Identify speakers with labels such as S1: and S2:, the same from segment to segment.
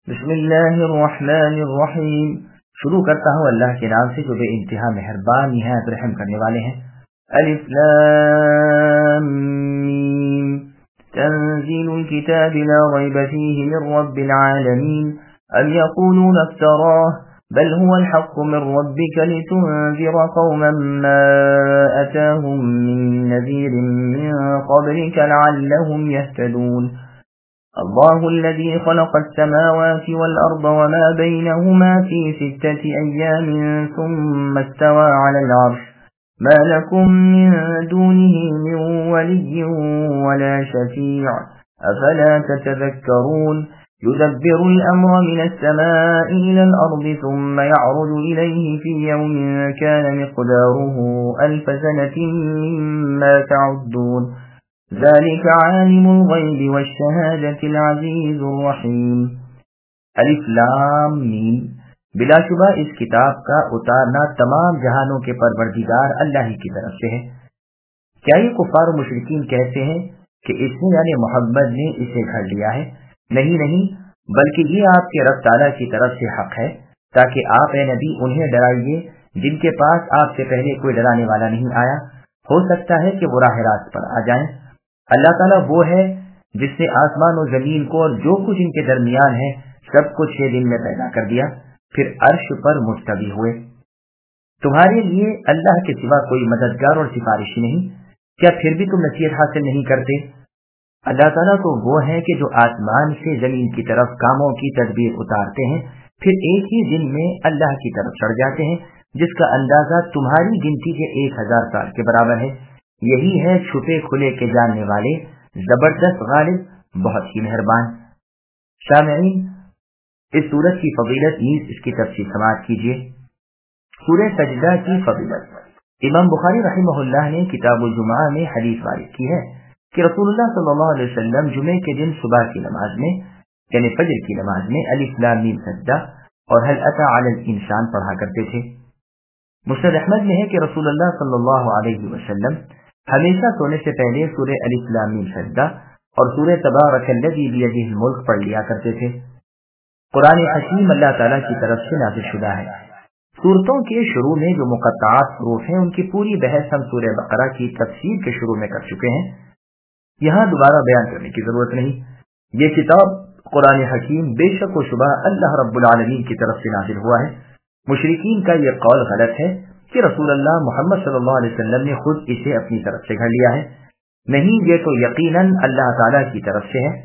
S1: بسم اللہ الرحمن الرحیم، شروع کرتا ہوں اللہ کے نام سے جو بے انتہا مہربان نہایت رحم کرنے والے ہیں۔ الف لام میم، تنزیل الكتاب لا ریب فیہ من رب العالمین، ام یقولون افتراہ بل هو الحق من ربک لتنذر قوما ما اتاهم من نذیر من قبلک لعلهم يهتدون۔ الله الذي خلق السماوات والأرض وما بينهما في 6 أيام ثم استوى على العرش ما لكم من دونه من ولي ولا شفيع أفلا تتذكرون يدبر الأمر من السماء إلى الأرض ثم يعرج إليه في يوم كان مقداره 1000 سنة مما تعدون ذلك عالم الغیب والشہادة العزیز الرحیم۔ الف لام میم، بلا شبہ اس کتاب کا اتارنا تمام جہانوں کے پروردگار اللہ ہی کی طرف سے ہے۔ کیا یہ کفار و مشرکین کہتے ہیں کہ اس نے یعنی محمد نے اسے گھڑ لیا ہے؟ نہیں، بلکہ یہ آپ کے رب تعالیٰ کی طرف سے حق ہے، تاکہ آپ اے نبی انہیں ڈرائیے جن کے پاس آپ سے پہلے کوئی ڈرانے والا نہیں آیا، ہو سکتا ہے کہ وہ راہ راست پر آ جائیں۔ اللہ تعالیٰ وہ ہے جس نے آسمان و زمین کو اور جو کچھ ان کے درمیان ہے سب کو 6 دن میں پیدا کر دیا، پھر عرش پر مستوی ہوئے۔ تمہارے لیے اللہ کے سوا کوئی مددگار اور سفارشی نہیں، کیا پھر بھی تم نصیحت حاصل نہیں کرتے؟ اللہ تعالیٰ تو وہ ہے کہ جو آسمان سے زمین کی طرف کاموں کی تدبیر اتارتے ہیں، پھر ایک ہی دن میں اللہ کی طرف چڑھ جاتے ہیں، جس کا اندازہ تمہاری گنتی کے 1000 سال کے برابر ہے۔ یہی ہے چھپے کھلے کے جاننے والے، زبردست غالب، بہت ہی مہربان۔ سامعین، اس سورت کی فضیلت نیز اس کی تفصیل سماعت کیجیے۔ سورہ سجدہ کی فضیلت امام بخاری رحمہ اللہ نے کتاب الجمعہ میں حدیث وارد کی ہے کہ رسول اللہ صلی اللہ علیہ وسلم جمعے کے دن صبح کی نماز میں یعنی فجر کی نماز میں الف لام میم سجدہ اور هل اتى علی الانسان پڑھا کرتے تھے۔ مسند احمد میں ہے کہ رسول اللہ صلی اللہ علیہ وسلم ہمیشہ سونے سے پہلے سورہ الف لام میم سجدہ اور سورہ تبارک الذی بیدہ الملک پڑھ لیا کرتے تھے۔ قرآن حکیم اللہ تعالیٰ کی طرف سے نازل شدہ ہے۔ سورتوں کے شروع میں جو مقطعات حروف ہیں ان کی پوری بحث ہم سورہ بقرہ کی تفسیر کے شروع میں کر چکے ہیں، یہاں دوبارہ بیان کرنے کی ضرورت نہیں۔ یہ کتاب قرآن حکیم بے شک و شبہ اللہ رب العالمین کی طرف سے نازل ہوا ہے۔ مشرکین کا یہ قول غلط ہے کہ رسول اللہ محمد صلی اللہ علیہ وسلم نے خود اسے اپنی طرف سے گھڑ لیا ہے۔ نہیں، یہ تو یقیناً اللہ تعالیٰ کی طرف سے ہے۔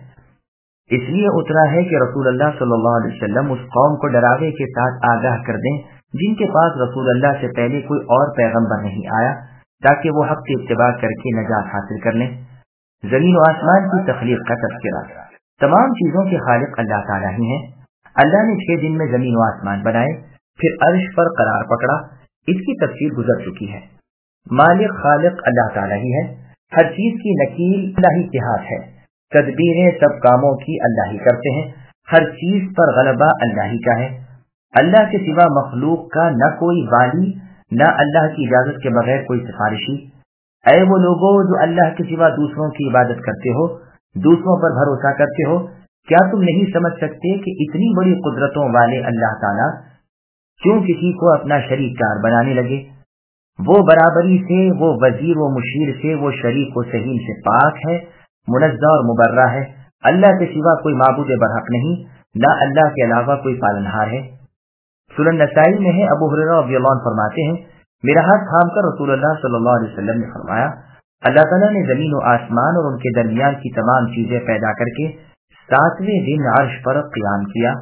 S1: اس لیے اترا ہے کہ رسول اللہ صلی اللہ علیہ وسلم اس قوم کو ڈراوے کے ساتھ آگاہ کر دیں جن کے پاس رسول اللہ سے پہلے کوئی اور پیغمبر نہیں آیا، تاکہ وہ حق کی اتباع کر کے نجات حاصل کر لیں۔ زمین و آسمان کی تخلیق کا تذکرہ، تمام چیزوں کے خالق اللہ تعالیٰ ہی ہیں۔ اللہ نے 6 دن میں زمین و آسمان بنائے، پھر عرش پر قرار پکڑا، اس کی تفصیل گزر چکی ہے۔ مالک خالق اللہ تعالیٰ ہی ہے، ہر چیز کی نکیل اللہ ہی کے ہاتھ ہے، تدبیریں سب کاموں کی اللہ ہی کرتے ہیں، ہر چیز پر غلبہ اللہ ہی کا ہے۔ اللہ کے سوا مخلوق کا نہ کوئی والی، نہ اللہ کی اجازت کے بغیر کوئی سفارشی۔ اے وہ لوگوں جو اللہ کے سوا دوسروں کی عبادت کرتے ہو، دوسروں پر بھروسہ کرتے ہو، کیا تم نہیں سمجھ سکتے کہ اتنی بڑی قدرتوں والے اللہ تعالیٰ کیوں کسی کو اپنا شریک کار بنانے لگے؟ وہ برابری سے، وہ وزیر و مشیر سے، وہ شریک و سہیم سے پاک ہے، منزہ اور مبرہ ہے۔ اللہ کے سوا کوئی معبود برحق نہیں، نہ اللہ کے علاوہ کوئی پالنہار ہے۔ سنن نسائی میں ہے، ابو ہریرہ رضی اللہ عنہ فرماتے ہیں، میرا ہاتھ تھام کر رسول اللہ صلی اللہ علیہ وسلم نے فرمایا، اللہ تعالیٰ نے زمین و آسمان اور ان کے درمیان کی تمام چیزیں پیدا کر کے 7ویں دن عرش پر قیام کیا۔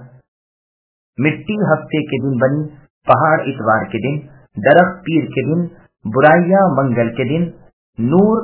S1: مٹی ہفتے کے دن بنی، پہاڑ اتوار کے دن، درخت پیر کے دن، برائیاں منگل کے دن، نور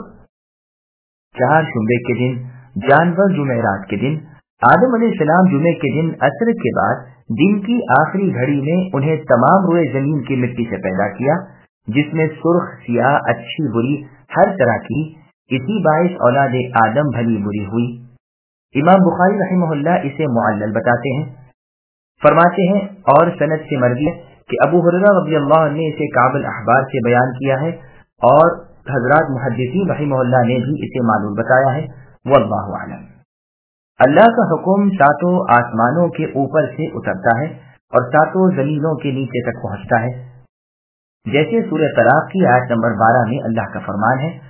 S1: 4 جمعے کے دن، جانور جمعرات کے دن۔ آدم علیہ السلام جمعے کے دن عصر کے بعد دن کی آخری گھڑی میں انہیں تمام روئے زمین کی مٹی سے پیدا کیا، جس میں سرخ، سیاہ، اچھی بری ہر طرح کی، اسی باعث اولاد آدم بھلی بری ہوئی۔ امام بخاری رحمہ اللہ اسے معلل بتاتے ہیں، فرماتے ہیں اور سند سے مروی ہے کہ ابو ہریرہ رضی اللہ عنہ نے اسے کعب الاحبار سے بیان کیا ہے، اور حضرات محدثین رحمہ اللہ نے بھی اسے معلول بتایا ہے، واللہ اعلم۔ اللہ کا حکم ساتوں آسمانوں کے اوپر سے اترتا ہے اور ساتوں زمینوں کے نیچے تک پہنچتا ہے، جیسے سورہ طلاق کی آیت نمبر 12 میں اللہ کا فرمان ہے،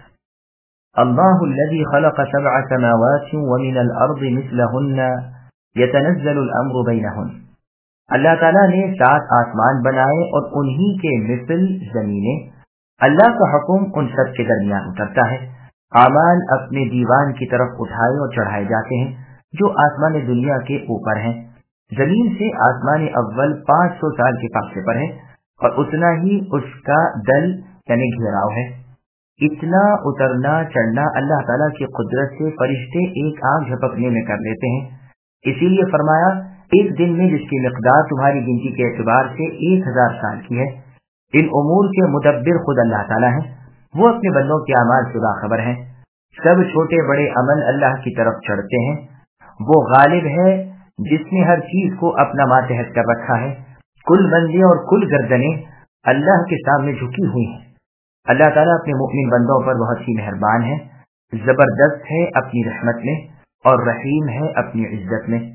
S1: اللہ الذی خلق 7 سماوات ومن الارض مثلہن یتنزل الامر بینہن۔ اللہ تعالیٰ نے 7 آسمان بنائے اور انہی کے مثل زمینیں، اللہ کا حکم ان سب کے درمیان اترتا ہے، اعمال اپنے دیوان کی طرف اٹھائے اور چڑھائے جاتے ہیں جو آسمان دنیا کے اوپر ہیں، زمین سے آسمان اول 500 سال کے فاصلے پر ہے اور اتنا ہی اس کا دل یعنی گھیراؤ ہے۔ اتنا اترنا چڑھنا اللہ تعالیٰ کی قدرت سے فرشتے ایک آنکھ جھپکنے میں کر لیتے ہیں، اسی لیے فرمایا ایک دن میں جس کی مقدار تمہاری گنتی کے اعتبار سے 1000 سال کی ہے۔ ان امور کے مدبر خود اللہ تعالیٰ ہیں، وہ اپنے بندوں کے اعمال سے باخبر ہیں، سب چھوٹے بڑے عمل اللہ کی طرف چڑھتے ہیں، وہ غالب ہے جس نے ہر چیز کو اپنا ماتحت کر رکھا ہے، کل بندے اور کل گردنیں اللہ کے سامنے جھکی ہوئی ہیں۔ اللہ تعالیٰ اپنے مؤمن بندوں پر بہت ہی مہربان ہے، زبردست ہے اپنی رحمت میں اور رحیم ہے اپنی عزت میں۔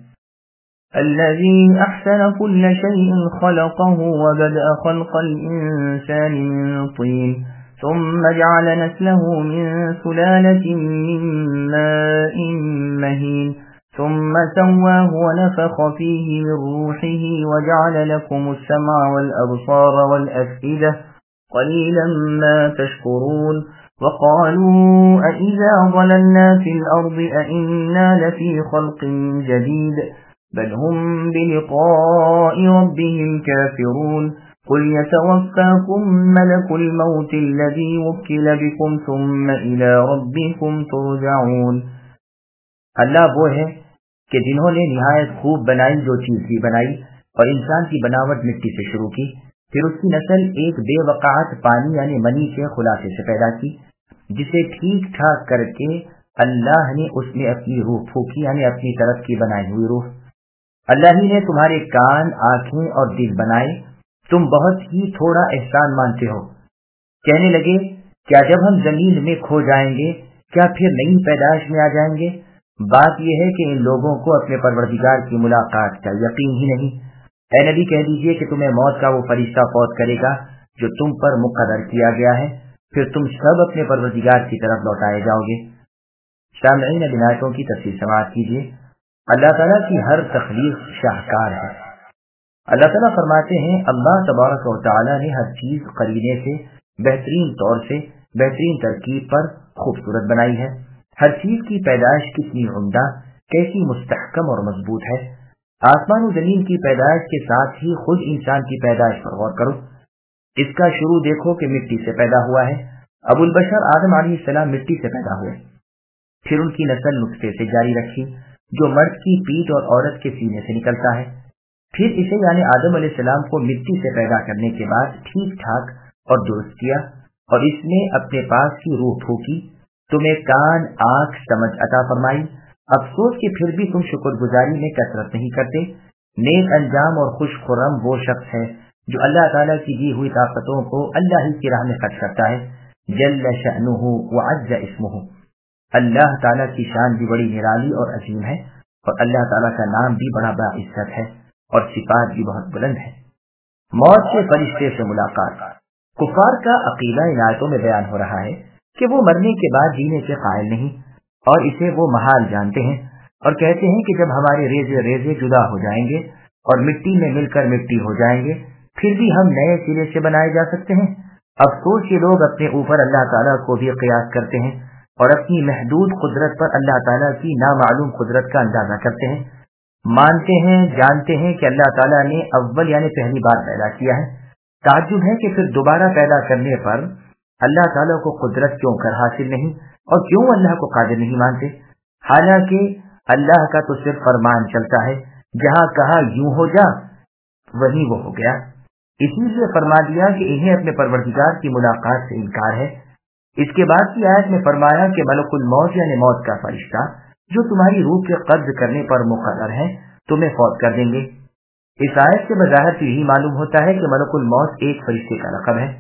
S1: الذي أحسن كل شيء خلقه وبدأ خلق الإنسان من طين ثم جعل نسله من سلالة من ماء مهين ثم سواه ونفخ فيه من روحه وجعل لكم السمع والأبصار والأفئدة قليلا ما تشكرون وقالوا أئذا ضللنا في الأرض أئنا لفي خلق جديد بل هم بلقاء ربهم كافرون قل يتوفاكم ملك الموت الذي وكل بكم ثم إلى ربكم ترجعون۔ اللہ وہ ہے کہ جنہوں نے نہایت خوب بنائی جو چیز بھی بنائی اور انسان کی بناوٹ مٹی سے شروع کی، پھر اس کی نسل ایک بے وقعت پانی یعنی منی کے خلاصے سے پیدا کی، جسے ٹھیک ٹھاک کر کے اللہ نے اس میں اپنی روح پھونکی یعنی اپنی طرف کی بنائی ہوئی روح۔ اللہ ہی نے تمہارے کان، آنکھیں اور دل بنائے، تم بہت ہی تھوڑا احسان مانتے ہو۔ کہنے لگے کیا جب ہم زمین میں کھو جائیں گے کیا پھر نئی پیدائش میں آ جائیں گے؟ بات یہ ہے کہ ان لوگوں کو اپنے پروردگار کی ملاقات کا یقین ہی نہیں۔ اے نبی کہہ دیجئے کہ تمہیں موت کا وہ فرشتہ فوت کرے گا جو تم پر مقرر کیا گیا ہے، پھر تم سب اپنے پروردگار کی طرف لوٹائے جاؤ گے۔ سامعین اب آیتوں کی تفسیر سماعت کیجیے۔ اللہ تعالیٰ کی ہر تخلیق شاہکار ہے۔ اللہ تعالیٰ فرماتے ہیں اللہ تبارک و تعالیٰ نے ہر چیز قرینے سے بہترین طور سے بہترین ترکیب پر خوبصورت بنائی ہے، ہر چیز کی پیدائش کتنی عمدہ، کیسی مستحکم اور مضبوط ہے۔ آسمان و زمین کی پیدائش کے ساتھ ہی خود انسان کی پیدائش پر غور کرو، اس کا شروع دیکھو کہ مٹی سے پیدا ہوا ہے۔ ابو البشر آدم علیہ السلام مٹی سے پیدا ہوئے، پھر ان کی نسل نطفے سے جاری رکھی جو مرد کی پیٹھ اور عورت کے سینے سے نکلتا ہے، پھر اسے یعنی آدم علیہ السلام کو مٹی سے پیدا کرنے کے بعد ٹھیک ٹھاک اور درست کیا اور اس میں اپنے پاس کی روح پھونکی، تمہیں کان، آنکھ، سمجھ عطا فرمائی۔ افسوس کہ پھر بھی تم شکر گزاری میں کثرت نہیں کرتے۔ نیک انجام اور خوش خرم وہ شخص ہے جو اللہ تعالیٰ کی دی ہوئی طاقتوں کو اللہ ہی کی راہ میں خرچ کرتا ہے۔ جل شأنہ وعز اسمہ، اللہ تعالیٰ کی شان بھی بڑی نرالی اور عظیم ہے اور اللہ تعالیٰ کا نام بھی بڑا باعزت ہے اور صفات بھی بہت بلند ہے۔ موت سے فرشتے سے ملاقات۔ کفار کا عقیدہ ان آیتوں میں بیان ہو رہا ہے کہ وہ مرنے کے بعد جینے سے قائل نہیں اور اسے وہ محال جانتے ہیں اور کہتے ہیں کہ جب ہمارے ریزے ریزے جدا ہو جائیں گے اور مٹی میں مل کر مٹی ہو جائیں گے پھر بھی ہم نئے سرے سے بنائے جا سکتے ہیں۔ افسوس یہ لوگ اپنے اوپر اللہ تعالیٰ کو بھی قیاس کرتے ہیں اور اپنی محدود قدرت پر اللہ تعالیٰ کی نامعلوم قدرت کا اندازہ کرتے ہیں۔ مانتے ہیں، جانتے ہیں کہ اللہ تعالیٰ نے اول یعنی پہلی بار پیدا کیا ہے، تعجب ہے کہ پھر دوبارہ پیدا کرنے پر اللہ تعالیٰ کو قدرت کیوں کر حاصل نہیں اور کیوں اللہ کو قادر نہیں مانتے، حالانکہ اللہ کا تو صرف فرمان چلتا ہے، جہاں کہا یوں ہو جا وہیں وہ ہو گیا۔ اسی لیے فرما دیا کہ انہیں اپنے پروردگار کی ملاقات سے انکار ہے۔ اس کے بعد کی آیت میں فرمایا کہ ملک الموت یعنی موت کا فرشتہ جو تمہاری روح کے قبض کرنے پر مقرر ہے تمہیں فوت کر دیں گے۔ اس آیت سے بظاہر تو یہی معلوم ہوتا ہے کہ ملک الموت ایک فرشتے کا لقب ہے۔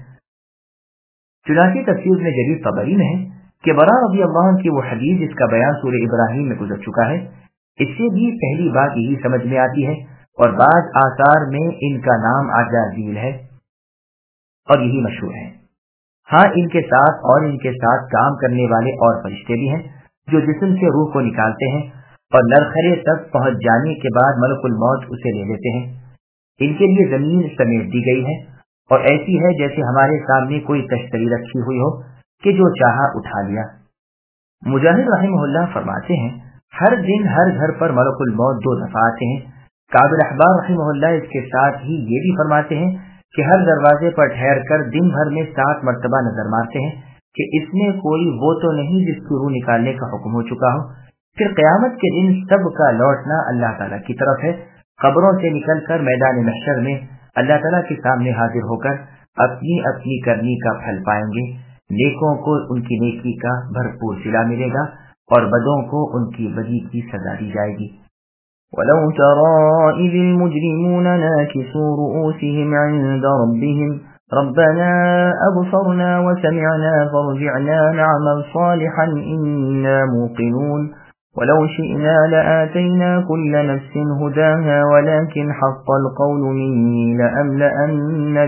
S1: چنانچہ تفسیر میں جدید طبری میں ہے کہ برا رضی اللہ عنہ کی وہ حدیث جس کا بیان سورہ ابراہیم میں گزر چکا ہے اس سے بھی پہلی بات یہی سمجھ میں آتی ہے، اور بعض آثار میں ان کا نام عزازیل ہے اور یہی مشہور ہے۔ ہاں ان کے ساتھ اور ان کے ساتھ کام کرنے والے اور فرشتے بھی ہیں جو جسم سے روح کو نکالتے ہیں اور نرخرے تک پہنچ جانے کے بعد ملک الموت اسے لے لیتے ہیں۔ ان کے لیے زمین سمیٹ دی گئی ہے اور ایسی ہے جیسے ہمارے سامنے کوئی تشتری رکھی ہوئی ہو کہ جو چاہا اٹھا لیا۔ مجاہد رحمہ اللہ فرماتے ہیں ہر دن ہر گھر پر ملک الموت 2 دفعہ آتے ہیں۔ کعب الاحبار رحمہ اللہ اس کے ساتھ ہی یہ بھی فرماتے ہیں کہ ہر دروازے پر ٹھہر کر دن بھر میں 7 مرتبہ نظر مارتے ہیں کہ اس میں کوئی وہ تو نہیں جس کی روح نکالنے کا حکم ہو چکا ہو۔ پھر قیامت کے دن سب کا لوٹنا اللہ تعالیٰ کی طرف ہے۔ قبروں سے نکل کر میدان محشر میں اللہ تعالیٰ کے سامنے حاضر ہو کر اپنی اپنی کرنی کا پھل پائیں گے۔ نیکوں کو ان کی نیکی کا بھرپور صلہ ملے گا اور بدوں کو ان کی بدی کی سزا دی جائے گی۔ وَلَوْ تَرَىٰ إِذِ الْمُجْرِمُونَ نَاكِسُو رُءُوسِهِمْ عِندَ رَبِّهِمْ رَبَّنَا أَبْصَرْنَا وَسَمِعْنَا فَارْجِعْنَا نَعْمَلْ صَالِحًا إِنَّا مُوقِنُونَ وَلَوْ شِئْنَا لَآتَيْنَا كُلَّ نَفْسٍ هُدَاهَا وَلَكِنْ حَقَّ الْقَوْلُ مِنِّي لَأَمْلَأَنَّ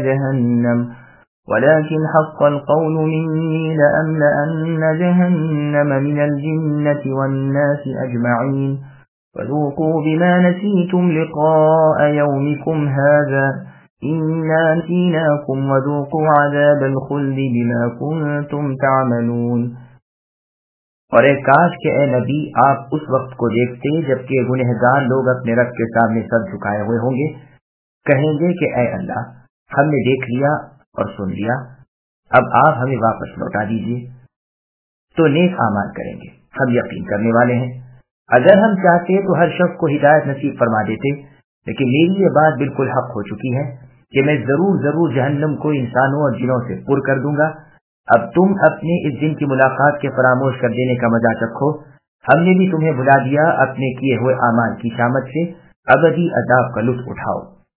S1: جَهَنَّمَ مِنَ الْجِنَّةِ وَالنَّاسِ أَجْمَعِينَ فَذُوقُوا بِمَا نَسِيتُمْ لِقَاءَ يَوْمِكُمْ هَٰذَا إِنَّا نَسِينَاكُمْ وَذُوقُوا عَذَابَ الْخُلْدِ بِمَا كُنتُمْ تَعْمَلُونَ۔ اور اے کاش کہ اے نبی آپ اس وقت کو دیکھتے جبکہ گنہگار لوگ اپنے رب کے سامنے سر جھکائے ہوئے ہوں گے، کہیں گے کہ اے اللہ ہم نے دیکھ لیا اور سن لیا، اب آپ ہمیں واپس لوٹا دیجیے تو نیک اعمال کریں گے، ہم یقین کرنے والے ہیں۔ اگر ہم چاہتے تو ہر شخص کو ہدایت نصیب فرما دیتے، لیکن میری یہ بات بالکل حق ہو چکی ہے کہ میں ضرور جہنم کو انسانوں اور جنوں سے پر کر دوں گا۔ اب تم اپنے اس دن کی ملاقات کے فراموش کر دینے کا مزہ چکھو، ہم نے بھی تمہیں بلا دیا اپنے کیے ہوئے اعمال کی شامت سے، ابدی عذاب کا لطف اٹھاؤ۔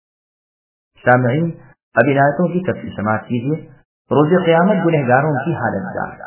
S1: سامعین اب ان آیتوں کی تفصیل سماعت کیجیے۔ روز قیامت گنہگاروں کی حالت ظاہر۔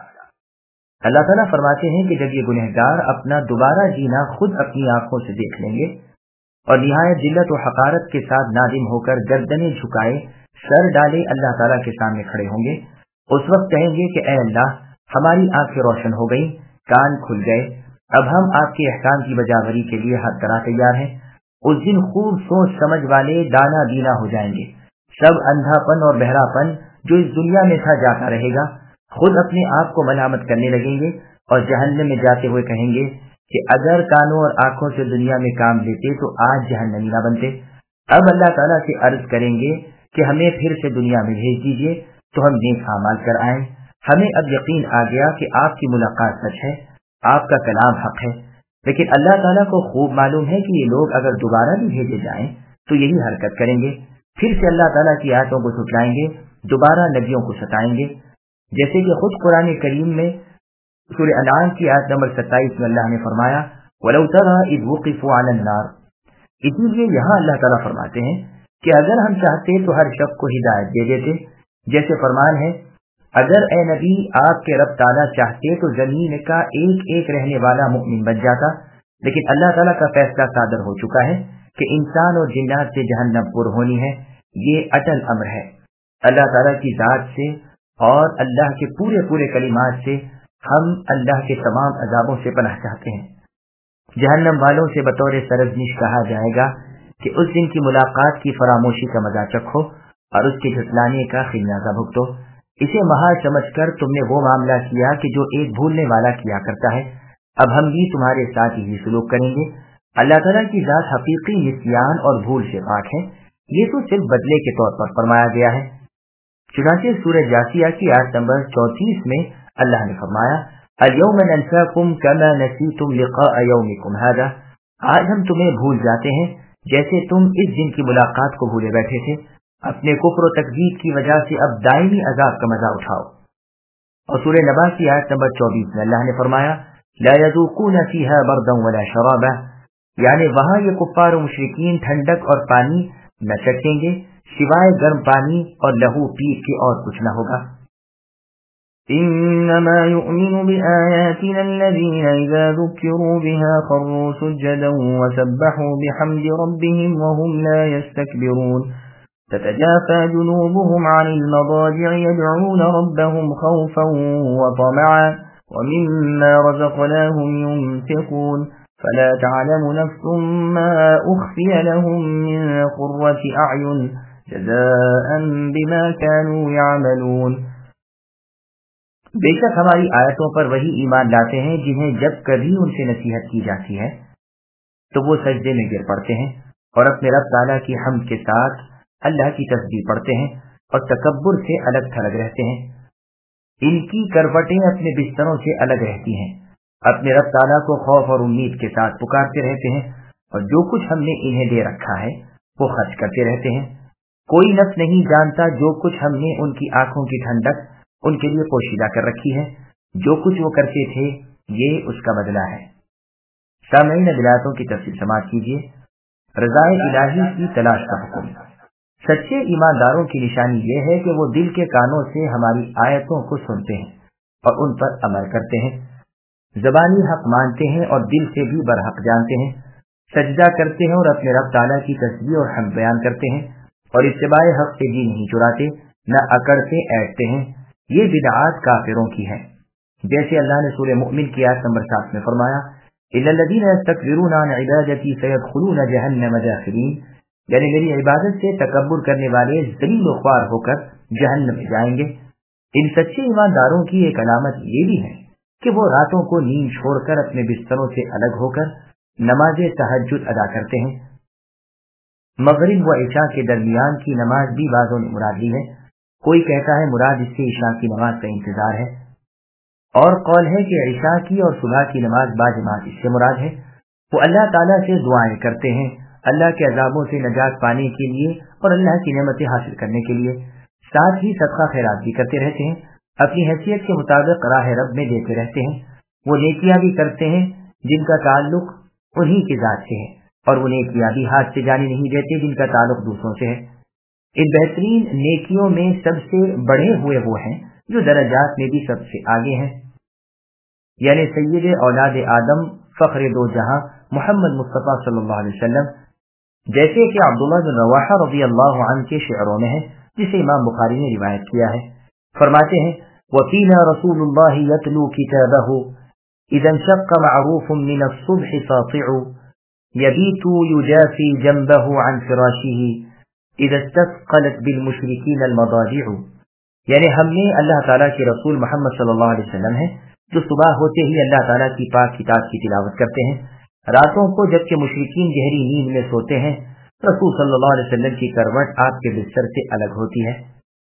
S1: اللہ تعالیٰ فرماتے ہیں کہ جب یہ گنہگار اپنا دوبارہ جینا خود اپنی آنکھوں سے دیکھ لیں گے اور نہایت ذلت و حقارت کے ساتھ نادم ہو کر گردنیں جھکائے سر ڈالے اللہ تعالیٰ کے سامنے کھڑے ہوں گے، اس وقت کہیں گے کہ اے اللہ ہماری آنکھیں روشن ہو گئیں، کان کھل گئے، اب ہم آپ کے احکام کی بجاوری کے لیے ہر طرح تیار ہیں۔ اس دن خوب سوچ سمجھ والے دانا دینا ہو جائیں گے، سب اندھا پن اور بہرا پن جو اس دنیا میں تھا جاتا رہے گا، خود اپنے آپ کو ملامت کرنے لگیں گے اور جہنم میں جاتے ہوئے کہیں گے کہ اگر کانوں اور آنکھوں سے دنیا میں کام لیتے تو آج جہنمی نہ بنتے۔ اب اللہ تعالیٰ سے عرض کریں گے کہ ہمیں پھر سے دنیا میں بھیج دیجیے تو ہم نیک اعمال کر آئیں۔ ہمیں اب یقین آ گیا کہ آپ کی ملاقات سچ ہے، آپ کا کلام حق ہے، لیکن اللہ تعالیٰ کو خوب معلوم ہے کہ یہ لوگ اگر دوبارہ بھی بھیجے جائیں تو یہی حرکت کریں گے، پھر سے اللہ تعالیٰ کی آیتوں کو جھٹلائیں گے، دوبارہ نبیوں کو ستائیں گے، جیسے کہ خود قرآن کریم میں سورہ انعام کی آیت نمبر 27 میں اللہ نے فرمایا وَلَوْ تَرَىٰ إِذْ وُقِفُوا عَلَى النَّارِ۔ اسی لیے یہاں اللہ تعالیٰ فرماتے ہیں کہ اگر ہم چاہتے تو ہر شخص کو ہدایت دے دیتے، جیسے فرمان ہے اگر اے نبی آپ کے رب تعالیٰ چاہتے تو زمین کا ایک ایک رہنے والا مؤمن بن جاتا، لیکن اللہ تعالیٰ کا فیصلہ صادر ہو چکا ہے کہ انسان اور جنات سے جہنم پر ہونی ہے، یہ اٹل امر ہے۔ اللہ تعالیٰ کی ذات سے اور اللہ کے پورے کلمات سے ہم اللہ کے تمام عذابوں سے پناہ چاہتے ہیں۔ جہنم والوں سے بطور سرزنش کہا جائے گا کہ اس دن کی ملاقات کی فراموشی کا مزہ چکھو اور اس کے جھٹلانے کا خمیازہ بھگتو۔ اسے محال سمجھ کر تم نے وہ معاملہ کیا کہ جو ایک بھولنے والا کیا کرتا ہے، اب ہم بھی تمہارے ساتھ ہی سلوک کریں گے۔ اللہ تعالیٰ کی ذات حقیقی نسیان اور بھول سے پاک ہے، یہ تو صرف بدلے کے طور پر فرمایا گیا ہے۔ چنانچہ سورہ جاثیہ کی آیت نمبر 34 میں اللہ نے فرمایا اليوم ننساکم کما نسیتم لقاء یومکم ھذا، آج ہم تمہیں بھول جاتے ہیں جیسے تم اس دن کی ملاقات کو بھولے بیٹھے تھے۔ اپنے کفر و تکذیب کی وجہ سے اب دائمی عذاب کا مزہ اٹھاؤ۔ اور سورہ نبا کی آیت نمبر 24 میں اللہ نے فرمایا لا یذوقون فیھا بردا ولا شرابا، یعنی وہاں یہ کفار و مشرکین ٹھنڈک اور پانی نہ چکھیں گے سوائے گرم پانی اور لہو پیپ کے اور کچھ نہ ہوگا۔ إنما يؤمن بآياتنا الذين إذا ذكروا بها خروا سجدا وسبحوا بحمد ربهم وهم لا يستكبرون تتجافى جنوبهم عن المضاجع يدعون ربهم خوفا وطمعا ومما رزقناهم ينفقون فلا تعلم نفس ما أخفي لهم من قرة أعين جزاء بما كانوا يعملون. بے شک ہماری آیتوں پر وہی ایمان لاتے ہیں جنہیں جب کبھی ان سے نصیحت کی جاتی ہے تو وہ سجدے میں گر پڑتے ہیں اور اپنے رب تعالیٰ کی حمد کے ساتھ اللہ کی تسبیح پڑھتے ہیں اور تکبر سے الگ تھلگ رہتے ہیں. ان کی کروٹیں اپنے بستروں سے الگ رہتی ہیں، اپنے رب تعالیٰ کو خوف اور امید کے ساتھ پکارتے رہتے ہیں اور جو کچھ ہم نے انہیں دے رکھا ہے وہ خرچ کرتے رہتے ہیں. کوئی نفس نہیں جانتا جو کچھ ہم نے ان کی آنکھوں کی ٹھنڈک ان کے لیے پوشیدہ کر رکھی ہے، جو کچھ وہ کرتے تھے یہ اس کا بدلہ ہے. سامعین ولایتوں کی تفصیل سماعت کیجیے. رضائے الہی کی تلاش کا حکم. سچے ایمانداروں کی نشانی یہ ہے کہ وہ دل کے کانوں سے ہماری آیتوں کو سنتے ہیں اور ان پر عمل کرتے ہیں، زبانی حق مانتے ہیں اور دل سے بھی برحق جانتے ہیں، سجدہ کرتے ہیں اور اپنے رب تعالیٰ کی تسبیح اور حمد بیان کرتے ہیں اور اتباع حق سے جی نہیں چراتے نہ اکڑتے ایٹتے ہیں. یہ بدعات کافروں کی ہے، جیسے اللہ نے سورہ مؤمن کی آیت نمبر 7 میں فرمایا اِلَّا الَّذِينَ يَسْتَكْبِرُونَ عَنْ عِبَادَتِي سَيَدْخُلُونَ جَهَنَّمَ دَاخِرِينَ، یعنی میری عبادت سے تکبر کرنے والے ذلیل و خوار ہو کر جہنم میں جائیں گے. ان سچے ایمانداروں کی ایک علامت یہ بھی ہے کہ وہ راتوں کو نیند چھوڑ کر اپنے بستروں سے الگ ہو کر نماز تہجد ادا کرتے ہیں. مغرب و عشاء کے درمیان کی نماز بھی بعضوں نے مراد لی ہے. کوئی کہتا ہے مراد اس سے عشاء کی نماز کا انتظار ہے، اور قول ہے کہ عشاء کی اور صبح کی نماز باجماعت اس سے مراد ہے. وہ اللہ تعالیٰ سے دعائیں کرتے ہیں اللہ کے عذابوں سے نجات پانے کے لیے اور اللہ کی نعمتیں حاصل کرنے کے لیے، ساتھ ہی صدقہ خیرات بھی کرتے رہتے ہیں، اپنی حیثیت کے مطابق راہ رب میں دیتے رہتے ہیں. وہ نیکیاں بھی کرتے ہیں جن کا تعلق انہی کی ذات سے ہے، اور وہ نیکیاں بھی ہاتھ سے جانے نہیں دیتے جن کا تعلق دوسروں سے ہے. ان بہترین نیکیوں میں سب سے بڑھے ہوئے وہ ہیں جو درجات میں بھی سب سے آگے ہیں، یعنی سید اولاد آدم فخر دو جہاں محمد مصطفیٰ صلی اللہ علیہ وسلم، جیسے کہ عبداللہ بن رواحہ رضی اللہ عنہ کے شعروں میں ہے جسے امام بخاری نے روایت کیا ہے. فرماتے ہیں وَفِينَا رَسُولُ اللَّهِ يَتْلُو كِتَابَهُ إِذَا انشَقَّ مَعْرُوفٌ مِّنَ الصُّبْحِ سَاطِعُ يَبِيتُ يُجَافِي جَنبَهُ عَنْ فِرَاشِهِ اذا استثقلت بالمشرکین المضاجع، یعنی ہم نے اللہ تعالیٰ کے رسول محمد صلی اللہ علیہ وسلم ہیں جو صبح ہوتے ہی اللہ تعالیٰ کی پاک کتاب کی تلاوت کرتے ہیں، راتوں کو جبکہ مشرکین گہری نیند میں سوتے ہیں رسول صلی اللہ علیہ وسلم کی کروٹ آپ کے بستر سے الگ ہوتی ہے.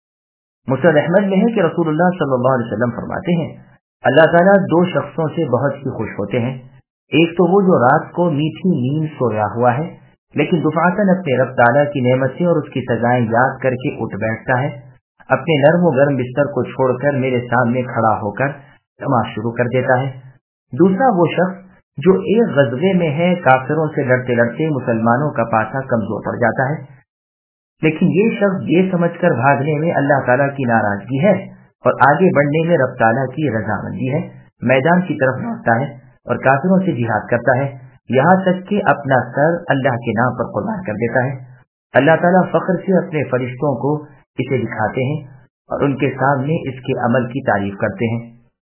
S1: مسند احمد میں ہے کہ رسول اللہ صلی اللہ علیہ وسلم فرماتے ہیں اللہ تعالیٰ دو شخصوں سے بہت ہی خوش ہوتے ہیں، ایک تو وہ جو رات کو میٹھی نیند سویا ہوا ہے لیکن دفعتاً اپنے رب تعالیٰ کی نعمتیں اور اس کی سزائیں یاد کر کے اٹھ بیٹھتا ہے، اپنے نرم و گرم بستر کو چھوڑ کر میرے سامنے کھڑا ہو کر نماز شروع کر دیتا ہے. دوسرا وہ شخص جو ایک غزوے میں ہے، کافروں سے لڑتے لڑتے مسلمانوں کا پاسا کمزور پڑ جاتا ہے، لیکن یہ شخص یہ سمجھ کر بھاگنے میں اللہ تعالیٰ کی ناراضگی ہے اور آگے بڑھنے میں رب تعالیٰ کی رضامندی ہے، میدان کی طرف لوٹتا ہے اور کافروں سے جہاد کرتا ہے، یہاں تک کہ اپنا سر اللہ کے نام پر قربان کر دیتا ہے. اللہ تعالیٰ فخر سے اپنے فرشتوں کو اسے دکھاتے ہیں اور ان کے سامنے اس کے عمل کی تعریف کرتے ہیں.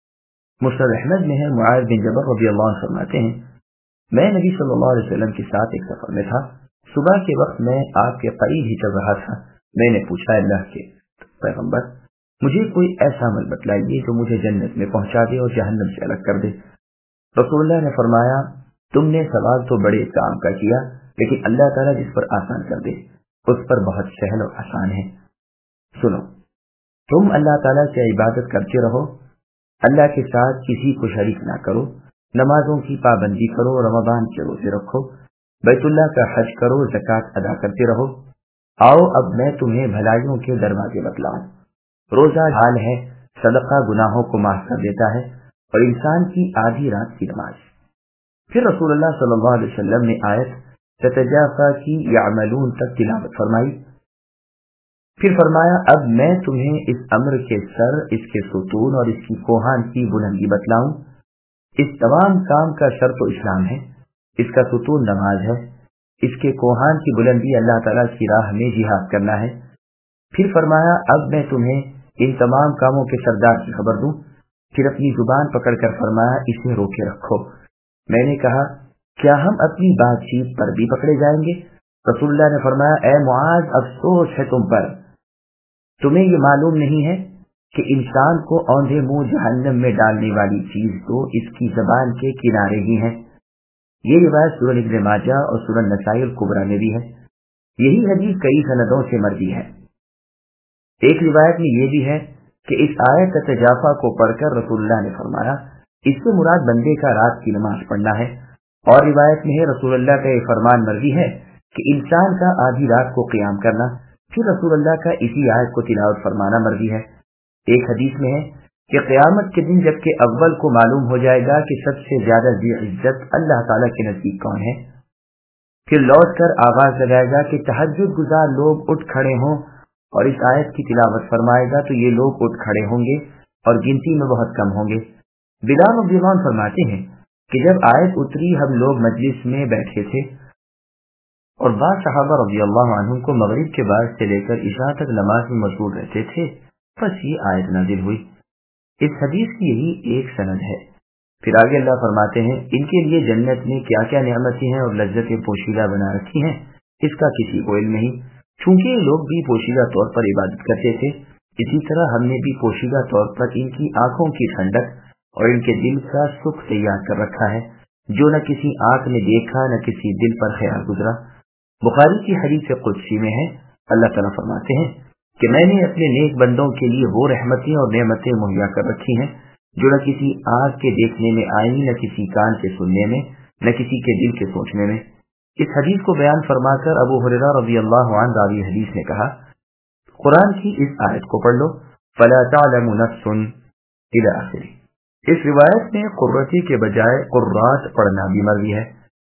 S1: مسند احمد میں ہے معاذ بن جبل رضی اللہ عنہ فرماتے ہیں میں نبی صلی اللہ علیہ وسلم کے ساتھ ایک سفر میں تھا، صبح کے وقت میں آپ کے قریب ہی چل رہا تھا. میں نے پوچھا اللہ کے پیغمبر مجھے کوئی ایسا عمل بتلائیے جو مجھے جنت میں پہنچا دے اور جہنم سے الگ کر دے. رسول اللہ نے فرمایا تم نے سوال تو بڑے کام کا کیا، لیکن اللہ تعالیٰ جس پر آسان کر دے اس پر بہت سہل اور آسان ہے. سنو، تم اللہ تعالیٰ سے عبادت کرتے رہو، اللہ کے ساتھ کسی کو شریک نہ کرو، نمازوں کی پابندی کرو، رمضان کے روزے رکھو، بیت اللہ کا حج کرو، زکوٰۃ ادا کرتے رہو. آؤ اب میں تمہیں بھلائیوں کے دروازے بتلاؤں. روزہ ڈھال ہے، صدقہ گناہوں کو معاف کر دیتا ہے، اور انسان کی آدھی رات کی نماز. پھر رسول اللہ صلی اللہ علیہ وسلم نے آیت تتجافى کی یعملون تک تلاوت فرمائی. پھر فرمایا اب میں تمہیں اس امر کے سر، اس کے ستون اور اس کی کوہان کی بلندی بتلاؤں۔ اس تمام کام کا سر تو اسلام ہے، اس کا ستون نماز ہے، اس کے کوہان کی بلندی اللہ تعالیٰ کی راہ میں جہاد کرنا ہے۔ پھر فرمایا اب میں تمہیں ان تمام کاموں کے سردار کی خبر دوں۔ پھر اپنی زبان پکڑ کر فرمایا اسے روکے رکھو۔ میں نے کہا کیا ہم اپنی بات چیت پر بھی پکڑے جائیں گے؟ رسول اللہ نے فرمایا اے معاذ افسوس ہے تم پر، تمہیں یہ معلوم نہیں ہے کہ انسان کو اوندھے منہ جہنم میں ڈالنے والی چیز تو اس کی زبان کے کنارے ہی ہیں۔ یہ روایت سنن ابن ماجہ اور سنن نسائی الکبریٰ میں بھی ہے۔ یہی حدیث کئی سندوں سے مروی ہے۔ ایک روایت میں یہ بھی ہے کہ اس آیت تجافا کو پڑھ کر رسول اللہ نے فرمایا اس سے مراد بندے کا رات کی نماز پڑھنا ہے، اور روایت میں ہے رسول اللہ کا یہ فرمان مروی ہے کہ انسان کا آدھی رات کو قیام کرنا، پھر رسول اللہ کا اسی آیت کو تلاوت فرمانا مروی ہے۔ ایک حدیث میں ہے کہ قیامت کے دن جب کہ اول کو معلوم ہو جائے گا کہ سب سے زیادہ ذی عزت اللہ تعالیٰ کے نزدیک کون ہے، پھر لوٹ کر آواز لگائے گا کہ تہجد گزار لوگ اٹھ کھڑے ہوں، اور اس آیت کی تلاوت فرمائے گا تو یہ لوگ اٹھ کھڑے ہوں گے اور گنتی میں بہت کم ہوں گے۔ بلال رضی اللہ عنہ فرماتے ہیں کہ جب آیت اتری ہم لوگ مجلس میں بیٹھے تھے اور بعض صحابہ رضی اللہ عنہم کو مغرب کے بعد سے لے کر عشاء تک نماز میں مشغول رہتے تھے، بس یہ آیت نازل ہوئی۔ اس حدیث کی یہی ایک سند ہے۔ پھر آگے اللہ فرماتے ہیں ان کے لیے جنت میں کیا کیا نعمتیں ہیں اور لذتیں پوشیدہ بنا رکھی ہیں، اس کا کسی کو علم نہیں۔ چونکہ یہ لوگ بھی پوشیدہ طور پر عبادت کرتے تھے، اسی طرح ہم نے بھی پوشیدہ طور پر ان کی آنکھوں کی ٹھنڈک اور ان کے دل کا سکھ تیار کر رکھا ہے، جو نہ کسی آنکھ نے دیکھا نہ کسی دل پر خیال گزرا۔ بخاری کی حدیث قدسی میں ہے اللہ تعالیٰ فرماتے ہیں کہ میں نے اپنے نیک بندوں کے لیے وہ رحمتیں اور نعمتیں مہیا کر رکھی ہیں جو نہ کسی آنکھ کے دیکھنے میں آئیں، نہ کسی کان کے سننے میں، نہ کسی کے دل کے سوچنے میں۔ اس حدیث کو بیان فرما کر ابو ہریرہ رضی اللہ عنہ راوی حدیث نے کہا قرآن کی اس آیت کو پڑھ لو فلا تعلم نفس الی آخر۔ اس روایت میں قرتی کے بجائے قرات پڑھنا بھی مروی ہے۔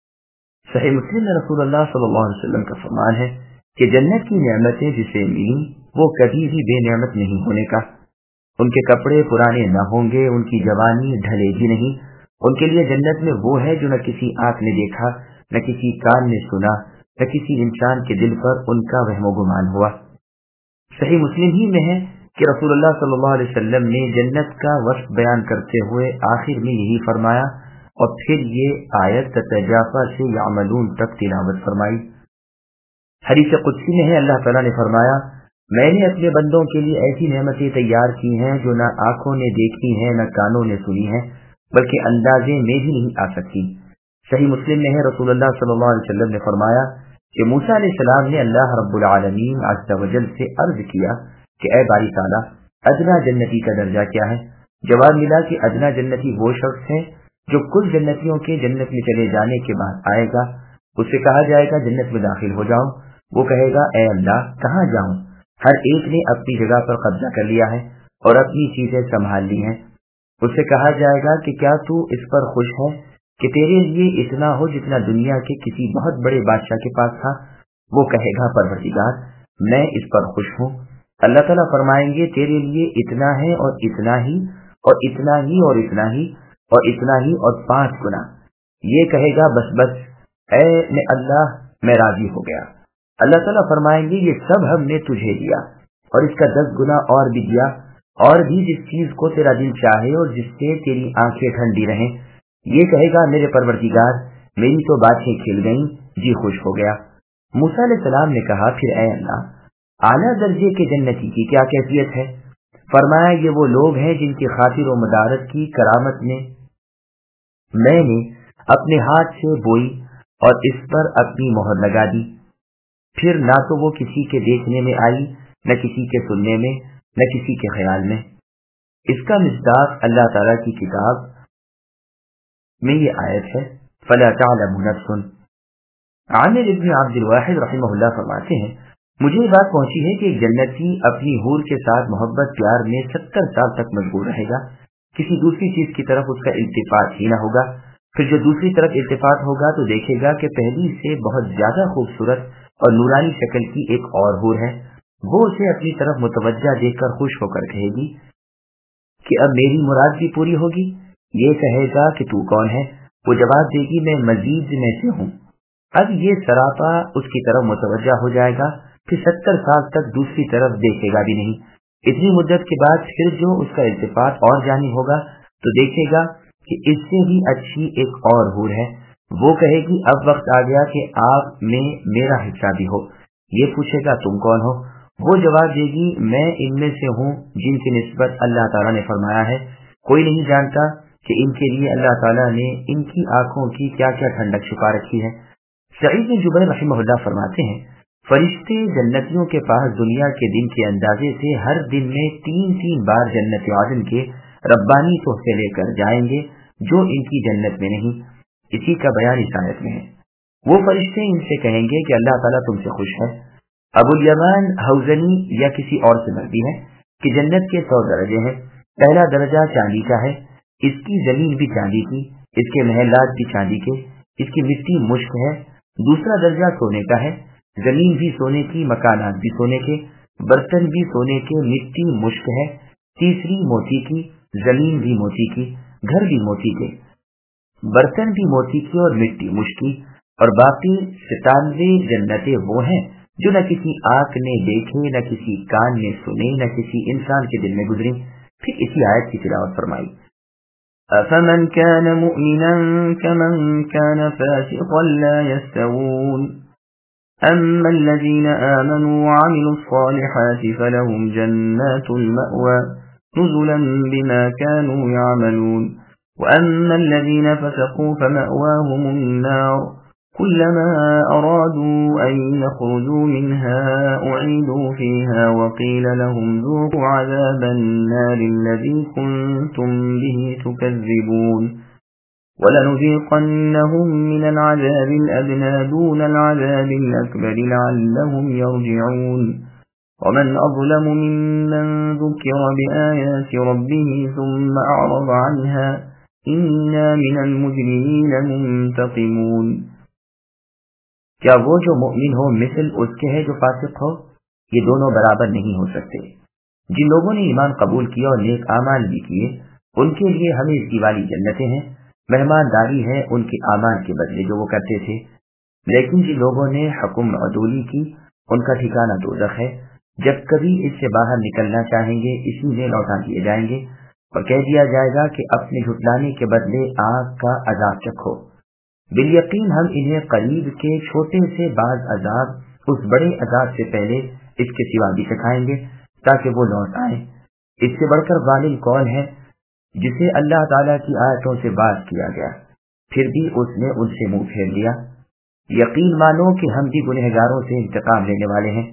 S1: صحیح مسلم میں رسول اللہ صلی اللہ علیہ وسلم کا فرمان ہے کہ جنت کی نعمتیں جسے ملیں وہ کبھی بھی بے نعمت نہیں ہونے کا۔ ان کے کپڑے پرانے نہ ہوں گے، ان کی جوانی ڈھلے گی نہیں، ان کے لیے جنت میں وہ ہے جو نہ کسی آنکھ نے دیکھا، نہ کسی کان نے سنا، نہ کسی انسان کے دل پر ان کا وہم و گمان ہوا۔ صحیح مسلم ہی میں ہے کہ رسول اللہ صلی اللہ علیہ وسلم نے جنت کا وصف بیان کرتے ہوئے آخر میں یہی فرمایا، اور پھر یہ آیت تتجافا سے یعملون تک تلاوت فرمائی۔ حدیث قدسی میں ہے اللہ تعالیٰ نے فرمایا میں نے اپنے بندوں کے لیے ایسی نعمتیں تیار کی ہیں جو نہ آنکھوں نے دیکھی ہیں نہ کانوں نے سنی ہیں، بلکہ اندازے میں بھی نہیں آ سکتی۔ صحیح مسلم میں ہے رسول اللہ صلی اللہ علیہ وسلم نے فرمایا کہ موسیٰ علیہ السلام نے اللہ رب العالمین عز و جل سے عرض کیا کہ اے باری تعالیٰ ادنا جنتی کا درجہ کیا ہے؟ جواب ملا کہ ادنا جنتی وہ شخص ہے جو کل جنتیوں کے جنت میں چلے جانے کے بعد آئے گا، اس سے کہا جائے گا جنت میں داخل ہو جاؤ، وہ کہے گا اے اللہ کہاں جاؤں؟ ہر ایک نے اپنی جگہ پر قبضہ کر لیا ہے اور اپنی چیزیں سنبھال لی ہیں۔ اس سے کہا جائے گا کہ کیا تو اس پر خوش ہے کہ تیرے لیے اتنا ہو جتنا دنیا کے کسی بہت بڑے بادشاہ کے پاس تھا؟ وہ کہے گا پروردگار میں اس پر خوش ہوں۔ اللہ تعالیٰ فرمائیں گے تیرے لیے اتنا ہے اور اتنا ہی اور اتنا ہی اور اتنا ہی اور اتنا ہی اور 5 گنا۔ یہ کہے گا بس بس اے میں اللہ میں راضی ہو گیا۔ اللہ تعالیٰ فرمائیں گے یہ سب ہم نے تجھے دیا اور اس کا 10 گنا اور بھی دیا، اور بھی جس چیز کو تیرا دل چاہے اور جس سے تیری آنکھیں ٹھنڈی رہیں۔ یہ کہے گا میرے پروردگار میری تو باتیں کھل گئیں، جی خوش ہو گیا۔ موسیٰ علیہ السلام نے کہا پھر اے اللہ اعلیٰ درجے کے جنتی کی کیا کیفیت ہے؟ فرمایا یہ وہ لوگ ہیں جن کی خاطر و مدارت کی کرامت میں نے اپنے ہاتھ سے بوئی اور اس پر اپنی مہر لگا دی، پھر نہ تو وہ کسی کے دیکھنے میں آئی، نہ کسی کے سننے میں، نہ کسی کے خیال میں۔ اس کا مصداق اللہ تعالیٰ کی کتاب میں یہ آیت ہے فَلَا تَعْلَمُ نَفْسٌ۔ عامر ابن عبد الواحد رحمہ اللہ فرماتے ہیں مجھے یہ بات پہنچی ہے کہ ایک جنتی اپنی حور کے ساتھ محبت پیار میں 70 سال تک مشغول رہے گا، کسی دوسری چیز کی طرف اس کا التفات ہی نہ ہوگا۔ پھر جو دوسری طرف التفات ہوگا تو دیکھے گا کہ پہلی سے بہت زیادہ خوبصورت اور نورانی شکل کی ایک اور حور ہے، وہ उसे अपनी तरफ मुतवज्जा देखकर खुश होकर कहेगी कि अब मेरी मुराद भी पूरी होगी। ये कहेगा कि तू कौन है? वो जवाब देगी मैं मजीद में से हूँ। अब ये सरापा उसकी तरफ मुतवज्जा हो जाएगा, फिर 70 साल तक दूसरी तरफ देखेगा भी नहीं। इतनी मुद्दत के बाद फिर जो उसका इल्तिफात और जानी होगा तो देखेगा कि इससे भी अच्छी एक और हूर है। वो कहेगी अब वक्त आ गया कि आप में मेरा हिस्सा भी हो। ये पूछेगा तुम कौन हो? वो जवाब देगी मैं इनमें से हूँ जिनकी निस्बत अल्लाह ताला ने फरमाया है। कोई नहीं जानता कि इनके लिए अल्लाह ताला ने इनकी आंखों की क्या क्या ठंडक छुपा रखी है। सईद बिन जुबैर रहमहुल्लाह फरमाते हैं फरिश्ते जन्नतियों के पास दुनिया के दिन के अंदाजे से हर दिन में 3-3 बार जन्नत आदम के रब्बानी तोहफे लेकर जाएंगे जो इनकी जन्नत में नहीं। इसी का बयान इस आयत में है। वो फरिश्ते इनसे कहेंगे कि अल्लाह ताला तुमसे खुश है। अबुल यमान हौजनी या किसी और से मरती है कि जन्नत के 100 दर्जे हैं। पहला दर्जा चांदी का है, इसकी जमीन भी चांदी की, इसके महलात भी चांदी के, इसकी मिट्टी मुश्क है। दूसरा दर्जा सोने का है, जमीन भी सोने की, मकानात भी सोने के, बर्तन भी सोने के, मिट्टी मुश्क है। तीसरी मोती की, जमीन भी मोती की, घर भी मोती के, बर्तन भी मोती की और मिट्टी मुश्क की। और बाकी 97 जन्नतें वो हैं जो न किसी आंख ने देखे, न किसी कान ने सुने, न किसी इंसान के दिल में गुजरी। फिर इसी आयत की तिलावत फरमाई अफमन कान मुमिनन कमन कान फासिकन ला यस्तवून अम्मा الذين آمنوا وعملوا الصالحات فلهم جنات المأوى نزلا بما كانوا يعملون وأما الذين فسقوا فمأواهم النار كلما أرادوا أن يخرجوا منها أعيدوا فيها وقيل لهم ذوقوا عذاب النار الذي كنتم به تكذبون ولنذيقنهم من العذاب الأدنى دون العذاب الأكبر لعلهم يرجعون ومن أظلم ممن ذكر بآيات ربه ثم أعرض عنها إنا من المجرمين منتقمون کیا وہ جو مؤمن ہو مثل اس کے ہے جو فاسق ہو؟ یہ دونوں برابر نہیں ہو سکتے۔ جن لوگوں نے ایمان قبول کیا اور نیک اعمال بھی کیے ان کے لیے ہمیشگی والی جنتیں ہیں، مہمانداری ہے ان کے اعمال کے بدلے جو وہ کرتے تھے۔ لیکن جن لوگوں نے حکم عدولی کی ان کا ٹھکانہ دوزخ ہے، جب کبھی اس سے باہر نکلنا چاہیں گے اسی میں لوٹا دیے جائیں گے اور کہہ دیا جائے گا کہ اپنے جھٹلانے کے بدلے آگ کا عذاب چکھو۔ بالیقین ہم انہیں قریب کے چھوٹے سے بعض عذاب اس بڑے عذاب سے پہلے اس کے سوا بھی سکھائیں گے تاکہ وہ لوٹ آئیں۔ اس سے بڑھ کر ظالم کون ہے جسے اللہ تعالیٰ کی آیتوں سے باز کیا گیا پھر بھی اس نے ان سے منہ پھیر لیا۔ یقین مانو کہ ہم بھی گنہگاروں سے انتقام لینے والے ہیں۔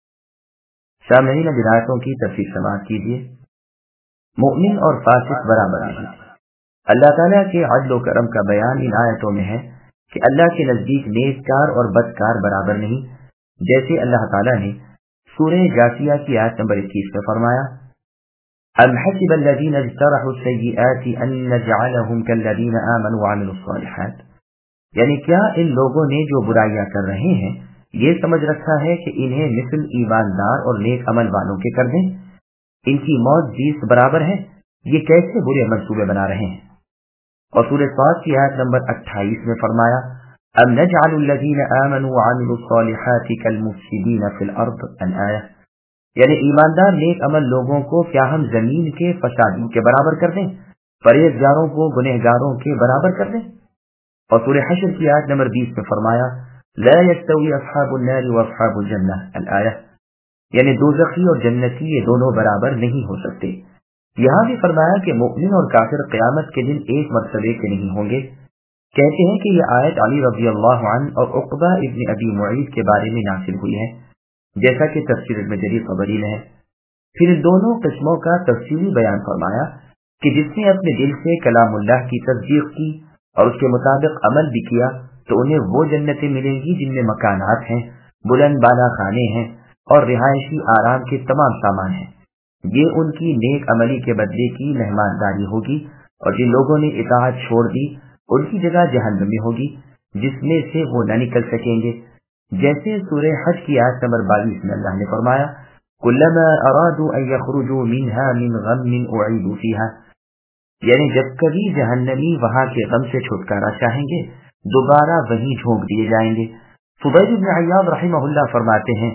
S1: سامعین اب آیتوں کی تفسیر سماعت کیجیے۔ مؤمن اور فاسق برابر نہیں۔ اللہ تعالیٰ کے عدل و کرم کا بیان ان آیتوں میں ہے کہ اللہ کے نزدیک نیک کار اور بدکار برابر نہیں، جیسے اللہ تعالیٰ نے سورہ جاثیہ کی آیت نمبر 21 میں فرمایا ام حسب الذین اجترحوا السیئات ان نجعلهم كالذین آمنوا وعملوا الصالحات، یعنی کیا ان لوگوں نے جو برائیاں کر رہے ہیں یہ سمجھ رکھا ہے کہ انہیں مثل ایماندار اور نیک عمل والوں کے کر دیں؟ ان کی موت 20 برابر ہے، یہ کیسے برے منصوبے بنا رہے ہیں۔ اور سورہ صاد کی آیت نمبر 28 میں فرمایا ام نجعل الذین آمنوا وعملوا الصالحات كالمفسدین فی الارض الآیہ، یعنی ایماندار نیک عمل لوگوں کو کیا ہم زمین کے فسادیوں کے برابر کر دیں، پرہیزگاروں کو گنہگاروں کے برابر کر دیں۔ اور سورہ حشر کی آیت نمبر 20 میں فرمایا لا يستوی اصحاب النار واصحاب الجنہ الآیہ، یعنی دوزخی اور جنتی یہ دونوں برابر نہیں ہو سکتے۔ یہاں بھی فرمایا کہ مؤمن اور کافر قیامت کے دن ایک مرتبے کے نہیں ہوں گے۔ کہتے ہیں کہ یہ آیت علی رضی اللہ عنہ اور عقبہ ابن ابی معیط کے بارے میں نازل ہوئی ہے، جیسا کہ تفسیر ابن جریر طبری میں ہے۔ پھر ان دونوں قسموں کا تفصیلی بیان فرمایا کہ جس نے اپنے دل سے کلام اللہ کی تصدیق کی اور اس کے مطابق عمل بھی کیا تو انہیں وہ جنتیں ملیں گی جن میں مکانات ہیں، بلند بالا خانے ہیں اور رہائشی آرام کے تمام سامان ہیں۔ یہ ان کی نیک عملی کے بدلے کی مہمانداری ہوگی، اور جن لوگوں نے اطاعت چھوڑ دی ان کی جگہ جہنم میں ہوگی جس میں سے وہ نہ نکل سکیں گے، جیسے سورہ حج کی آیت نمبر 22 میں اللہ نے فرمایا कुल्लमा अरादू अन यखरुजू मिन्हा मिन गम्मिन उईदू फीहा, यानी जब कभी जहन्नमी वहां के गम से छुटकारा चाहेंगे दोबारा वहीं झोंक दिए जाएंगे। फुदैल इब्न अय्याद रहमहुल्लाह फरमाते हैं,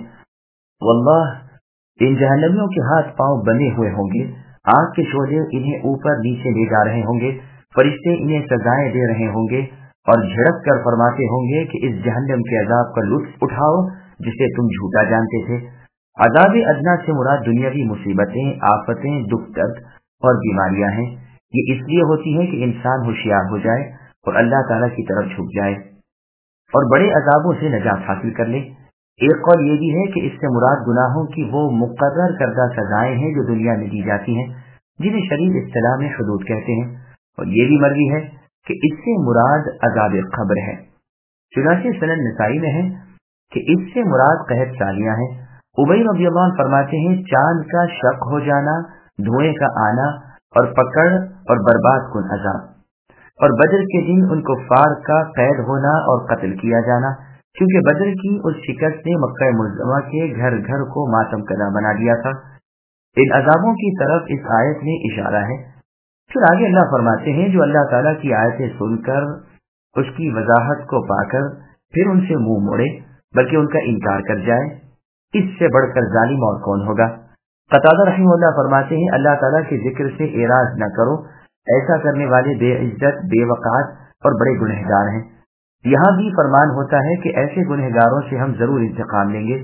S1: वल्लाह इन जहन्नमियों के हाथ पांव बंधे हुए होंगे, आग के शोले इन्हें ऊपर नीचे ले जा रहे होंगे, फरिश्ते इन्हें सजाएं दे रहे होंगे और झड़क कर फरमाते होंगे कि इस जहन्नम के अजाब का लुत्फ उठाओ जिसे तुम झूठा जानते थे। अजाब अदना से मुराद दुनियावी मुसीबतें, आफतें, दुख दर्द और बीमारियां हैं। ये इसलिए होती है कि इंसान होशियार हो जाए और अल्लाह ताला की तरफ झुक जाए और बड़े अजाबों से नजात हासिल कर ले। एक कौल ये भी है कि इससे मुराद गुनाहों की वो मुकर्रर करदा सजाएं हैं जो दुनिया में दी जाती हैं, जिन्हें शरीफ इस्तिलाह में हुदूद कहते हैं, और ये भी मर्जी है कि इससे मुराद अजाब क़ब्र है। चुनांचे सनद नसाई में है कि इससे मुराद कहत सालियां हैं। उबई रज़ियल्लाहु अन्हु फरमाते हैं, चांद का शक हो जाना, धुएं का आना और पकड़ और बर्बाद कुन अजाब, और बदर के दिन उन कुफ्फार का कैद होना और कत्ल किया जाना, क्योंकि बदर की उस शिकस्त ने मक्का मुअज़्ज़मा के घर घर को मातम कदा बना दिया था। इन अजाबों की तरफ इस आयत में इशारा है। फिर आगे अल्लाह फरमाते हैं, जो अल्लाह ताला की आयतें सुनकर उसकी वजाहत को पाकर फिर उनसे मुंह मोड़े बल्कि उनका इनकार कर जाए, इससे बढ़कर जालिम और कौन होगा। क़तादा रहमहुल्लाह फरमाते हैं, अल्लाह ताला के जिक्र से एराज न करो, ऐसा करने वाले बेइज्जत, बेवकात और बड़े गुनहगार हैं। यहाँ भी फरमान होता है कि ऐसे गुनहगारों से हम जरूर इंतकाम लेंगे।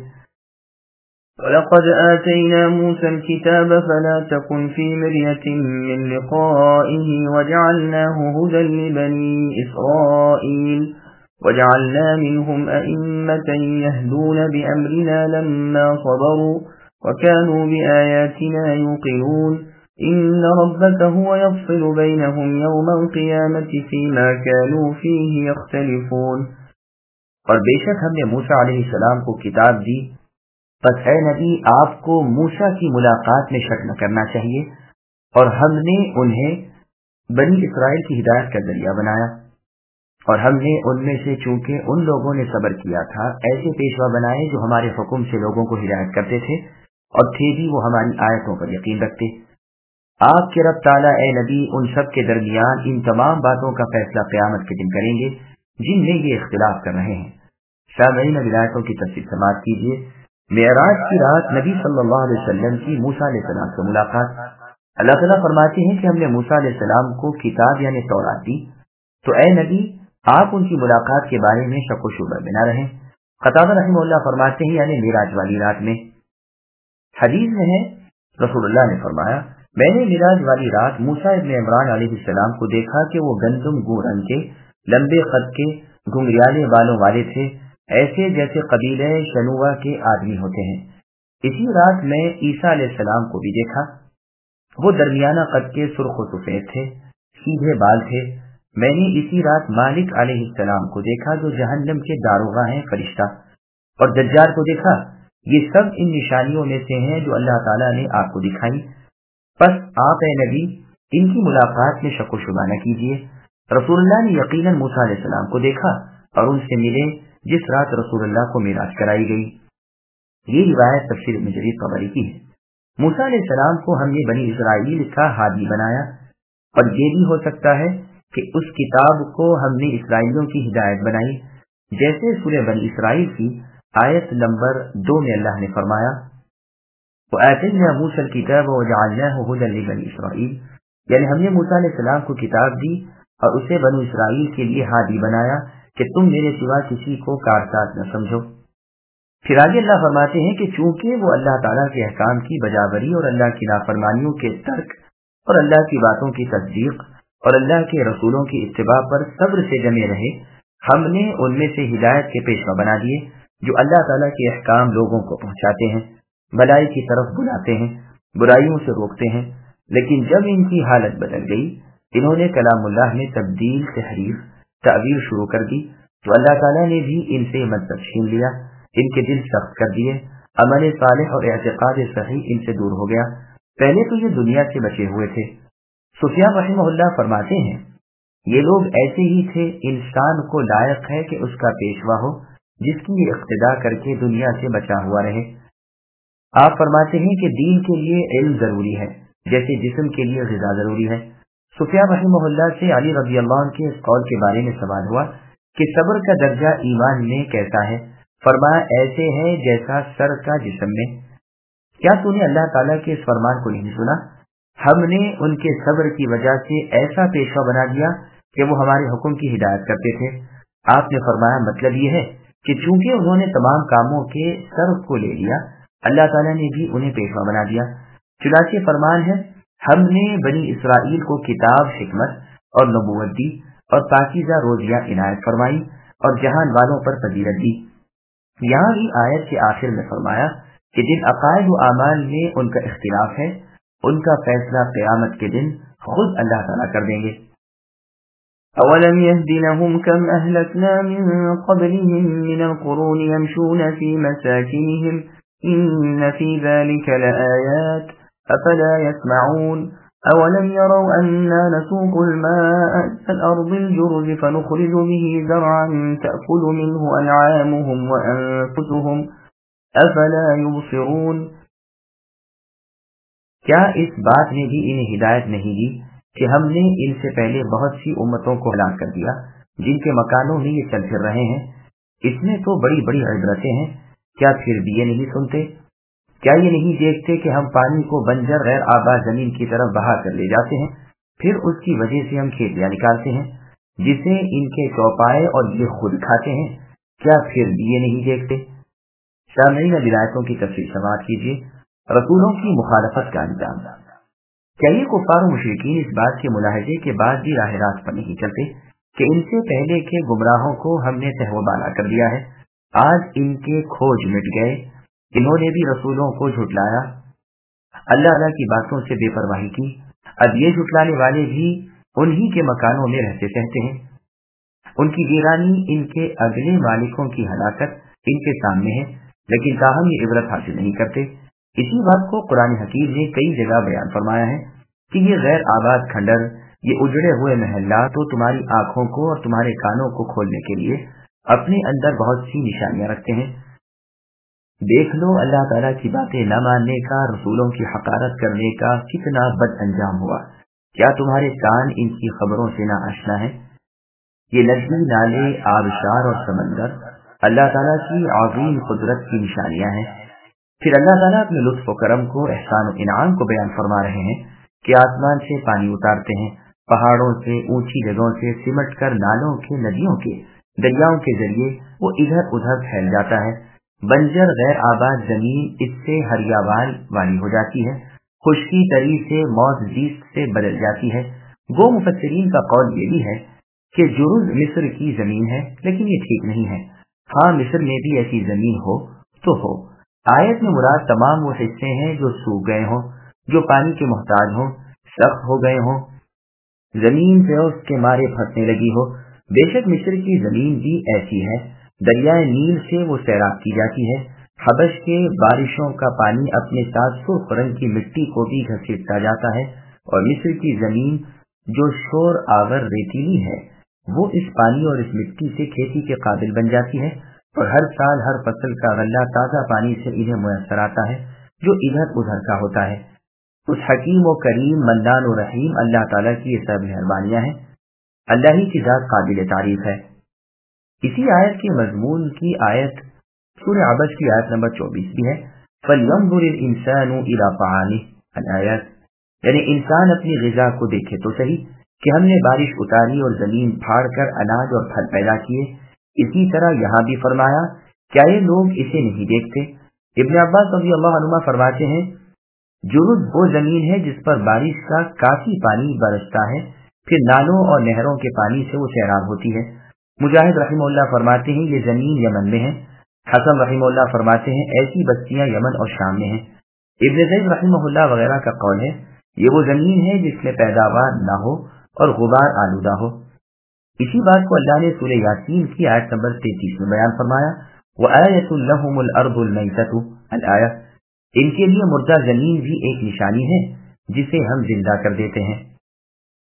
S2: وَلَقَدْ آتَيْنَا مُوسَى الْكِتَابَ فَلَا تَكُنْ فِي مِرْيَةٍ مِّن لِّقَائِهِ وَجَعَلْنَاهُ هُدًى لِّبَنِي إِسْرَائِيلَ وَجَعَلْنَا مِنْهُمْ أَئِمَّةً يَهْدُونَ بِأَمْرِنَا لَمَّا صَبَرُوا وَكَانُوا بِآيَاتِنَا يُوقِنُونَ إِنَّ رَبَّكَ هُوَ يَفْصِلُ بَيْنَهُمْ يَوْمَ الْقِيَامَةِ فِيمَا كَانُوا فِيهِ يَخْتَلِفُونَ۔
S1: اور بے شک ہم نے موسیٰ علیہ السلام کو کتاب دی، بس اے نبی آپ کو موسیٰ کی ملاقات میں شک نہ کرنا چاہیے، اور ہم نے انہیں بنی اسرائیل کی ہدایت کا ذریعہ بنایا، اور ہم نے ان میں سے چونکہ ان لوگوں نے صبر کیا تھا ایسے پیشوا بنائے جو ہمارے حکم سے لوگوں کو ہدایت کرتے تھے اور تھے بھی وہ ہماری آیتوں پر یقین رکھتے۔ آپ کے رب تعالیٰ اے نبی ان سب کے درمیان ان تمام باتوں کا فیصلہ قیامت کے دن کریں گے جن میں یہ اختلاف کر رہے ہیں۔ سامعین ولایتوں کی تفصیل سماعت کیجیے۔ معراج کی رات نبی صلی اللہ علیہ وسلم کی موسیٰ علیہ السلام سے ملاقات۔ اللہ تعالیٰ فرماتے ہیں کہ ہم نے موسیٰ علیہ السلام کو کتاب یعنی تورات دی، تو اے نبی آپ ان کی ملاقات کے بارے میں شک و شبہ میں نہ رہیں۔ قتادہ رحمہ اللہ فرماتے ہیں یعنی معراج والی رات میں۔ حدیث میں ہے رسول اللہ نے فرمایا، میں نے معراج والی رات موسیٰ ابن عمران علیہ السلام کو دیکھا کہ وہ گندم گوں رنگ کے، لمبے قد کے، گھنگریالے بالوں والے تھے، ایسے جیسے قبیلہ شنوہ کے آدمی ہوتے ہیں۔ اسی رات میں عیسیٰ علیہ السلام کو بھی دیکھا، وہ درمیانہ قد کے، سرخ و سفید تھے، سیدھے بال تھے۔ میں نے اسی رات مالک علیہ السلام کو دیکھا جو جہنم کے داروغہ ہیں، فرشتہ، اور دجال کو دیکھا۔ یہ سب ان نشانیوں میں سے ہیں جو اللہ تعالیٰ نے آپ کو دکھائی، پس آپ اے نبی ان کی ملاقات میں شک و شبہ نہ کیجیے۔ رسول اللہ نے یقیناً موسیٰ علیہ السلام کو دیکھا اور ان سے ملے جس رات رسول اللہ کو معراج کرائی گئی۔ یہ روایت تفسیر ابن جریر طبری کی ہے۔ موسیٰ علیہ السلام کو ہم نے بنی اسرائیل کا ہادی بنایا، اور یہ بھی ہو سکتا ہے کہ اس کتاب کو ہم نے اسرائیلیوں کی ہدایت بنائی، جیسے سورہ بنی اسرائیل کی آیت نمبر 2 میں اللہ نے فرمایا، وَآتَيْنَا مُوسَى الْكِتَابَ وَجَعَلْنَاهُ هُدًى لِبَنِي إِسْرَائِيلَ، یعنی ہم نے موسیٰ علیہ السلام کو کتاب دی اور اسے بنو اسرائیل کے لیے ہادی بنایا کہ تم میرے سوا کسی کو کارساز نہ سمجھو۔ پھر آگے اللہ فرماتے ہیں کہ چونکہ وہ اللہ تعالیٰ کے احکام کی بجاوری اور اللہ کی نافرمانیوں کے ترک اور اللہ کی باتوں کی تصدیق اور اللہ کے رسولوں کی اتباع پر صبر سے جمے رہے، ہم نے ان میں سے ہدایت کے پیشوا بنا دیے جو اللہ تعالیٰ کے احکام لوگوں کو پہنچاتے ہیں، بھلائی کی طرف بلاتے ہیں، برائیوں سے روکتے ہیں۔ لیکن جب ان کی حالت بدل گئی، انہوں نے کلام اللہ میں تبدیل، تحریف، تعویل شروع کر دی، تو اللہ تعالیٰ نے بھی ان سے مدد چھین لیا، ان کے دل سخت کر دیے، عمل صالح اور اعتقاد صحیح ان سے دور ہو گیا۔ پہلے تو یہ دنیا سے بچے ہوئے تھے۔ سفیان رحمہ اللہ فرماتے ہیں، یہ لوگ ایسے ہی تھے، انسان کو لائق ہے کہ اس کا پیشوا ہو جس کی اقتدا کر کے دنیا سے بچا ہوا رہے۔ آپ فرماتے ہیں کہ دین کے لیے علم ضروری ہے جیسے جسم کے لیے غذا ضروری ہے۔ سفیان رحمہ اللہ سے علی رضی اللہ عنہ کے اس قول کے بارے میں سوال ہوا کہ صبر کا درجہ ایمان میں کیسا ہے؟ فرمایا ایسے ہے جیسا سر کا جسم میں۔ کیا تو نے اللہ تعالیٰ کے اس فرمان کو نہیں سنا؟ ہم نے ان کے صبر کی وجہ سے ایسا پیشوا بنا دیا کہ وہ ہمارے حکم کی ہدایت کرتے تھے۔ آپ نے فرمایا مطلب یہ ہے کہ چونکہ انہوں نے تمام کاموں کے سر کو لے لیا، اللہ تعالیٰ نے بھی انہیں پیشوا بنا دیا۔ چنانچہ فرمان ہے ہم نے بنی اسرائیل کو کتاب، حکمت اور نبوت دی اور پاکیزہ روزیاں عنایت فرمائی اور جہان والوں پر فضیلت دی۔ یہاں بھی آیت کے آخر میں فرمایا کہ جن عقائد و اعمال میں ان کا اختلاف ہے ان کا فیصلہ قیامت کے دن خود اللہ تعالیٰ کر دیں گے۔
S2: أَوَلَمْ يَهْدِ لَهُمْ كَمْ أَهْلَكْنَا مِنْ قَبْلِهِمْ مِنَ الْقُرُونِ يَمْشُونَ فِي مَسَاكِنِهِمْ إِنَّ فِي ذَلِكَ لَآيَاتٍ أَفَلَا يَسْمَعُونَ أَوَلَمْ يَرَوْا أَنَّا نَسُوقُ الْمَاءَ إِلَى الْأَرْضِ الْجُرُزِ فَنُخْرِجُ بِهِ زَرْعًا تَأْكُلُ مِنْهُ أَنْعَامُهُمْ وَأَنْفُسُهُمْ أَفَلَا يُبْصِرُونَ۔
S1: کیا اس بات نے بھی انہیں ہدایت نہیں دی کہ ہم نے ان سے پہلے بہت سی امتوں کو ہلاک کر دیا جن کے مکانوں میں یہ چل پھر رہے ہیں؟ اس میں تو بڑی بڑی عبرتیں ہیں، کیا پھر بھی یہ نہیں سنتے؟ کیا یہ نہیں دیکھتے کہ ہم پانی کو بنجر غیر آباد زمین کی طرف بہا کر لے جاتے ہیں، پھر اس کی وجہ سے ہم کھیتیاں نکالتے ہیں جسے ان کے چوپائے اور یہ خود کھاتے ہیں، کیا پھر بھی یہ نہیں دیکھتے؟ سامعین ولایتوں کی تفصیل سماعت کیجیے۔ رسولوں کی مخالفت کا انجام۔ کیا یہ کفار و مشرکین اس بات کے ملاحظے کے بعد بھی راہ راست پر نہیں چلتے کہ ان سے پہلے کے گمراہوں کو ہم نے تہو بالا کر دیا ہے، آج ان کے کھوج مٹ گئے، انہوں نے بھی رسولوں کو جھٹلایا، اللہ تعالیٰ کی باتوں سے بے پرواہی کی، اب یہ جھٹلانے والے بھی انہی کے مکانوں میں رہتے سہتے ہیں، ان کی ویرانی، ان کے اگلے مالکوں کی ہلاکت ان کے سامنے ہے، لیکن تاہم یہ عبرت حاصل نہیں کرتے۔ اسی بات کو قرآن حکیم نے کئی جگہ بیان فرمایا ہے کہ یہ غیر آباد کھنڈر، یہ اجڑے ہوئے محلات تو تمہاری آنکھوں کو اور تمہارے کانوں کو کھولنے کے لیے اپنے اندر بہت سی نشانیاں رکھتے ہیں۔ دیکھ لو اللہ تعالیٰ کی باتیں نہ ماننے کا، رسولوں کی حقارت کرنے کا کتنا بد انجام ہوا۔ کیا تمہارے کان ان کی خبروں سے نہ آشنا ہے؟ یہ ندی، نالے، آبشار اور سمندر اللہ تعالیٰ کی عظیم قدرت کی نشانیاں ہیں۔ پھر اللہ تعالیٰ اپنے لطف و کرم کو، احسان و انعام کو بیان فرما رہے ہیں کہ آسمان سے پانی اتارتے ہیں، پہاڑوں سے، اونچی جگہوں سے سمٹ کر نالوں کے، ندیوں کے، دریاؤں کے ذریعے وہ ادھر ادھر پھیل جاتا ہے۔ بنجر غیر آباد زمین اس سے ہریاوال والی ہو جاتی ہے، خشکی تری سے موت زیست سے بدل جاتی ہے۔ گو مفسرین کا قول یہ بھی ہے کہ جرز مصر کی زمین ہے، لیکن یہ ٹھیک نہیں ہے۔ ہاں مصر میں بھی ایسی زمین ہو تو ہو۔ آیت میں مراد تمام وہ حصے ہیں جو سوکھ گئے ہوں، جو پانی کے محتاج ہوں، سخت ہو گئے ہوں، زمین سے اس کے مارے پھنسنے لگی ہو۔ بے شک مصر کی زمین بھی ایسی ہے، دریائے نیل سے وہ سیراب کی جاتی ہے، حبش کے بارشوں کا پانی اپنے ساتھ سرخ رنگ کی مٹی کو بھی گھسیٹتا جاتا ہے، اور مصر کی زمین جو شور آور ریتیلی ہے وہ اس پانی اور اس مٹی سے کھیتی کے قابل بن جاتی ہے، اور ہر سال ہر فصل کا غلہ تازہ پانی سے انہیں میسر آتا ہے جو ادھر ادھر کا ہوتا ہے۔ اس حکیم و کریم، منان و رحیم اللہ تعالیٰ کی یہ سب مہربانیاں ہیں، اللہ ہی کی ذات قابل تعریف ہے۔ اسی آیت کے مضمون کی آیت سورہ عبس کی آیت نمبر 24 بھی ہے، فَلْيَنْظُرِ الْإِنسَانُ إِلَىٰ طَعَامِهِ الآیت، یعنی انسان اپنی غذا کو دیکھے تو صحیح کہ ہم نے بارش اتاری اور زمین پھاڑ کر اناج اور پھل پیدا کیے۔ اسی طرح یہاں بھی فرمایا، کیا یہ لوگ اسے نہیں دیکھتے؟ ابن عباس رضی اللہ عنہما فرماتے ہیں، جرز وہ زمین ہے جس پر بارش کا کافی پانی برستا ہے، پھر نالوں اور نہروں کے پانی سے وہ سیراب ہوتی ہے۔ مجاہد رحمہ اللہ فرماتے ہیں یہ زمین یمن میں ہے۔ حسن رحمہ اللہ فرماتے ہیں ایسی بستیاں یمن اور شام میں ہیں۔ ابن زید رحمہ اللہ وغیرہ کا قول ہے یہ وہ زمین ہے جس میں پیداوار نہ ہو اور غبار آلودہ ہو۔ اسی بات کو اللہ نے سورہ یاسین کی آیت نمبر 33 میں بیان فرمایا، وَآیَةٌ لَهُمُ الْأَرْضُ الْمَيْتَةُ الآیت، ان کے لیے مردہ زمین بھی ایک نشانی ہے جسے ہم زندہ کر دیتے ہیں۔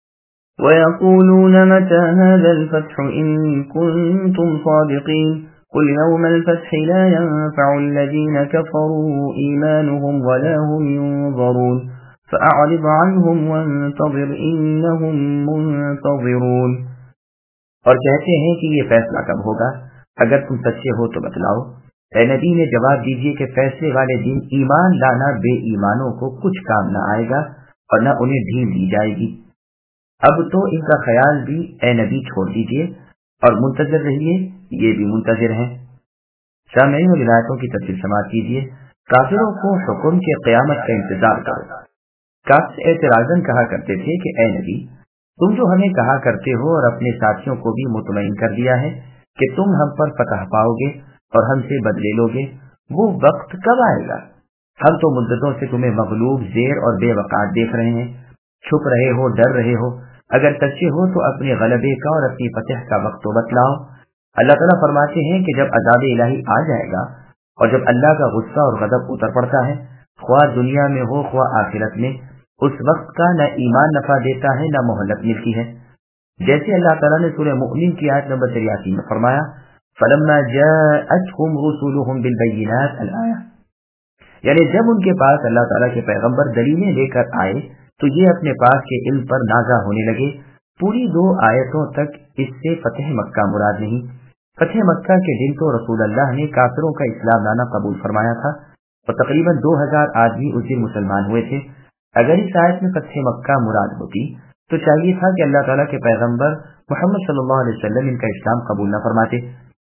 S2: وَيَقُولُونَ مَتَى هَذَا الْفَتْحُ إِن كُنتُمْ صَادِقِينَ قل يوم الفتح لا ينفع الذين كفروا إيمانهم ولا هم ينظرون فأعرض عنهم وانتظر إنهم منتظرون.
S1: اور کہتے ہیں کہ یہ فیصلہ کب ہوگا؟ اگر تم سچے ہو تو بتلاؤ. اے نبی نے جواب دیجیے کہ فیصلے والے دن ایمان لانا بے ایمانوں کو کچھ کام نہ آئے گا اور نہ انہیں ڈھیل دی جائے گی. اب تو ان کا خیال بھی اے نبی چھوڑ دیجیے اور منتظر رہیے، یہ بھی منتظر ہیں. سامعین و ولایتوں کی تفصیل سماعت کیجیے. کافروں کو حکم کے قیامت کا انتظار کرو. کافر اعتراضاً کہا کرتے تھے کہ اے نبی، تم جو ہمیں کہا کرتے ہو اور اپنے ساتھیوں کو بھی مطمئن کر دیا ہے کہ تم ہم پر فتح پاؤ گے اور ہم سے بدلے لو گے، وہ وقت کب آئے گا؟ ہم تو مدتوں سے تمہیں مغلوب، زیر اور بے وقار دیکھ رہے ہیں. چھپ رہے ہو، ڈر رہے ہو. اگر سچے ہو تو اپنے غلبے کا اور اپنی فتح کا وقت تو بتلاؤ. اللہ تعالیٰ فرماتے ہیں کہ جب عذاب الہی آ جائے گا اور جب اللہ کا غصہ اور غضب اتر پڑتا ہے، خواہ دنیا میں ہو خواہ آخرت میں، اس وقت کا نہ ایمان نفع دیتا ہے نہ مہلت ملتی ہے. جیسے اللہ تعالیٰ نے سورہ مؤمن کی آیت نمبر 83 میں فرمایا فَلَمَّا جَاءَتْهُمْ رُسُلُهُمْ بِالْبَيِّنَاتِ الْآيَةِ، یعنی جب ان کے پاس اللہ تعالیٰ کے پیغمبر دلیلیں لے کر آئے تو یہ اپنے پاس کے علم پر نازع ہونے لگے. پوری 2 آیتوں تک اس سے فتح مکہ مراد نہیں. فتح مکہ کے دن تو رسول اللہ نے کافروں کا اسلام لانا قبول فرمایا تھا اور تقریباً 2000 آدمی اس دن مسلمان ہوئے تھے. اگر اس آیت میں فتح مکہ مراد ہوتی تو چاہیے تھا کہ اللہ تعالیٰ کے پیغمبر محمد صلی اللہ علیہ وسلم ان کا اسلام قبول نہ فرماتے.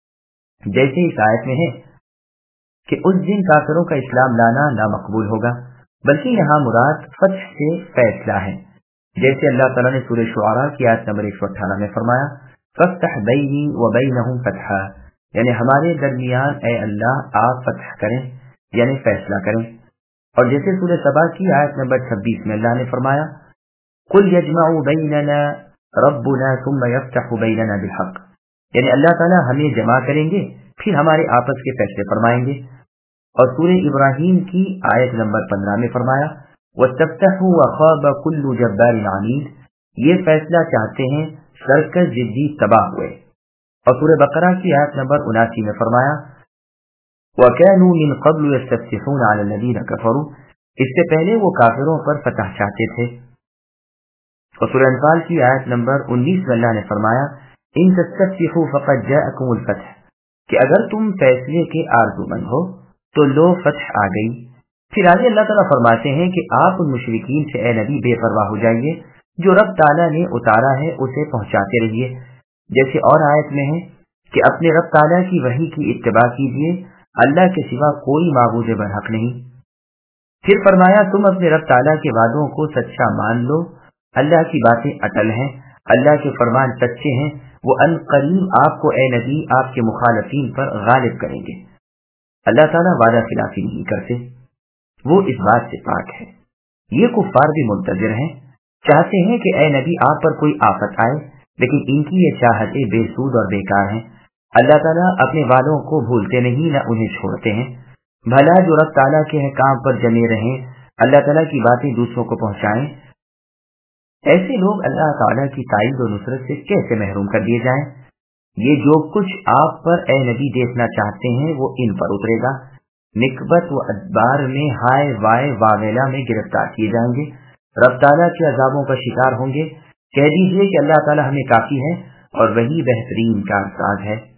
S1: جیسے اس آیت میں ہے کہ اس دن کافروں کا اسلام لانا نامقبول ہوگا، بلکہ یہاں مراد فتح سے فیصلہ ہے. جیسے اللہ تعالیٰ نے سورہ شعراء کی آیت نمبر 118 میں فرمایا فَافْتَحْ بَيْنِي وَبَيْنَهُمْ فَتْحًا، یعنی ہمارے درمیان اے اللہ آپ فتح کریں، یعنی فیصلہ کریں. اور جیسے سورہ سبا کی آیت نمبر 26 میں اللہ نے فرمایا قُلْ يَجْمَعُ بَيْنَنَا رَبُّنَا ثُمَّ يَفْتَحُ بَيْنَنَا بِالْحَقِّ، یعنی اللہ تعالیٰ ہمیں جمع کریں گے پھر ہمارے آپس کے فیصلے فرمائیں گے. اور سورہ ابراہیم کی آیت نمبر 15 میں فرمایا وَاسْتَفْتَحُوا وَخَابَ كُلُّ جَبَّارٍ عَنِيدٍ، یہ فیصلہ چاہتے ہیں سرکش ضدی تباہ ہوئے. اور سورہ بقرہ کی آیت نمبر 79 میں فرمایا وَكَانُوا مِن قَبْلُ يَسْتَفْتِحُونَ عَلَى الَّذِينَ كَفَرُوا، اس سے پہلے وہ کافروں پر فتح چاہتے تھے. اور سورہ انفال کی آیت نمبر 19 میں اللہ نے فرمایا ان تستفتحوا فقد جاءكم الفتح، کہ اگر تم فیصلے کے آرزو مند ہو تو لو فتح آ گئی. پھر آگے اللہ تعالیٰ فرماتے ہیں کہ آپ ان مشرکین سے اے نبی بے پرواہ ہو جائیے، جو رب تعالیٰ نے اتارا ہے اسے پہنچاتے رہیے. جیسے اور آیت میں ہے کہ اپنے رب تعالیٰ کی وحی کی اتباع کیجیے، اللہ کے سوا کوئی معبود برحق نہیں. پھر فرمایا تم اپنے رب تعالیٰ کے وعدوں کو سچا مان لو، اللہ کی باتیں اٹل ہیں، اللہ کے فرمان سچے ہیں، وہ ان قریب آپ کو اے نبی آپ کے مخالفین پر غالب کریں گے. اللہ تعالیٰ وعدہ خلافی نہیں کرتے، وہ اس بات سے پاک ہے. یہ کفار بھی منتظر ہیں، چاہتے ہیں کہ اے نبی آپ پر کوئی آفت آئے، لیکن ان کی یہ چاہتیں بے سود اور بیکار ہیں. اللہ تعالیٰ اپنے وعدوں کو بھولتے نہیں نہ انہیں چھوڑتے ہیں. بھلا جو رب تعالیٰ کے احکام پر جمے رہیں، اللہ تعالیٰ کی باتیں دوسروں کو پہنچائیں، ایسے لوگ اللہ تعالیٰ کی تائید و نصرت سے کیسے محروم کر دیے جائیں؟ یہ جو کچھ آپ پر اے نبی دیکھنا چاہتے ہیں وہ ان پر اترے گا. نکبت و ادبار میں ہائے وائے واویلا میں گرفتار کیے جائیں گے، رب تعالیٰ کے عذابوں کا شکار ہوں گے. کہہ دیجیے کہ اللہ تعالیٰ ہمیں کافی ہے اور وہی بہترین کارساز ہے.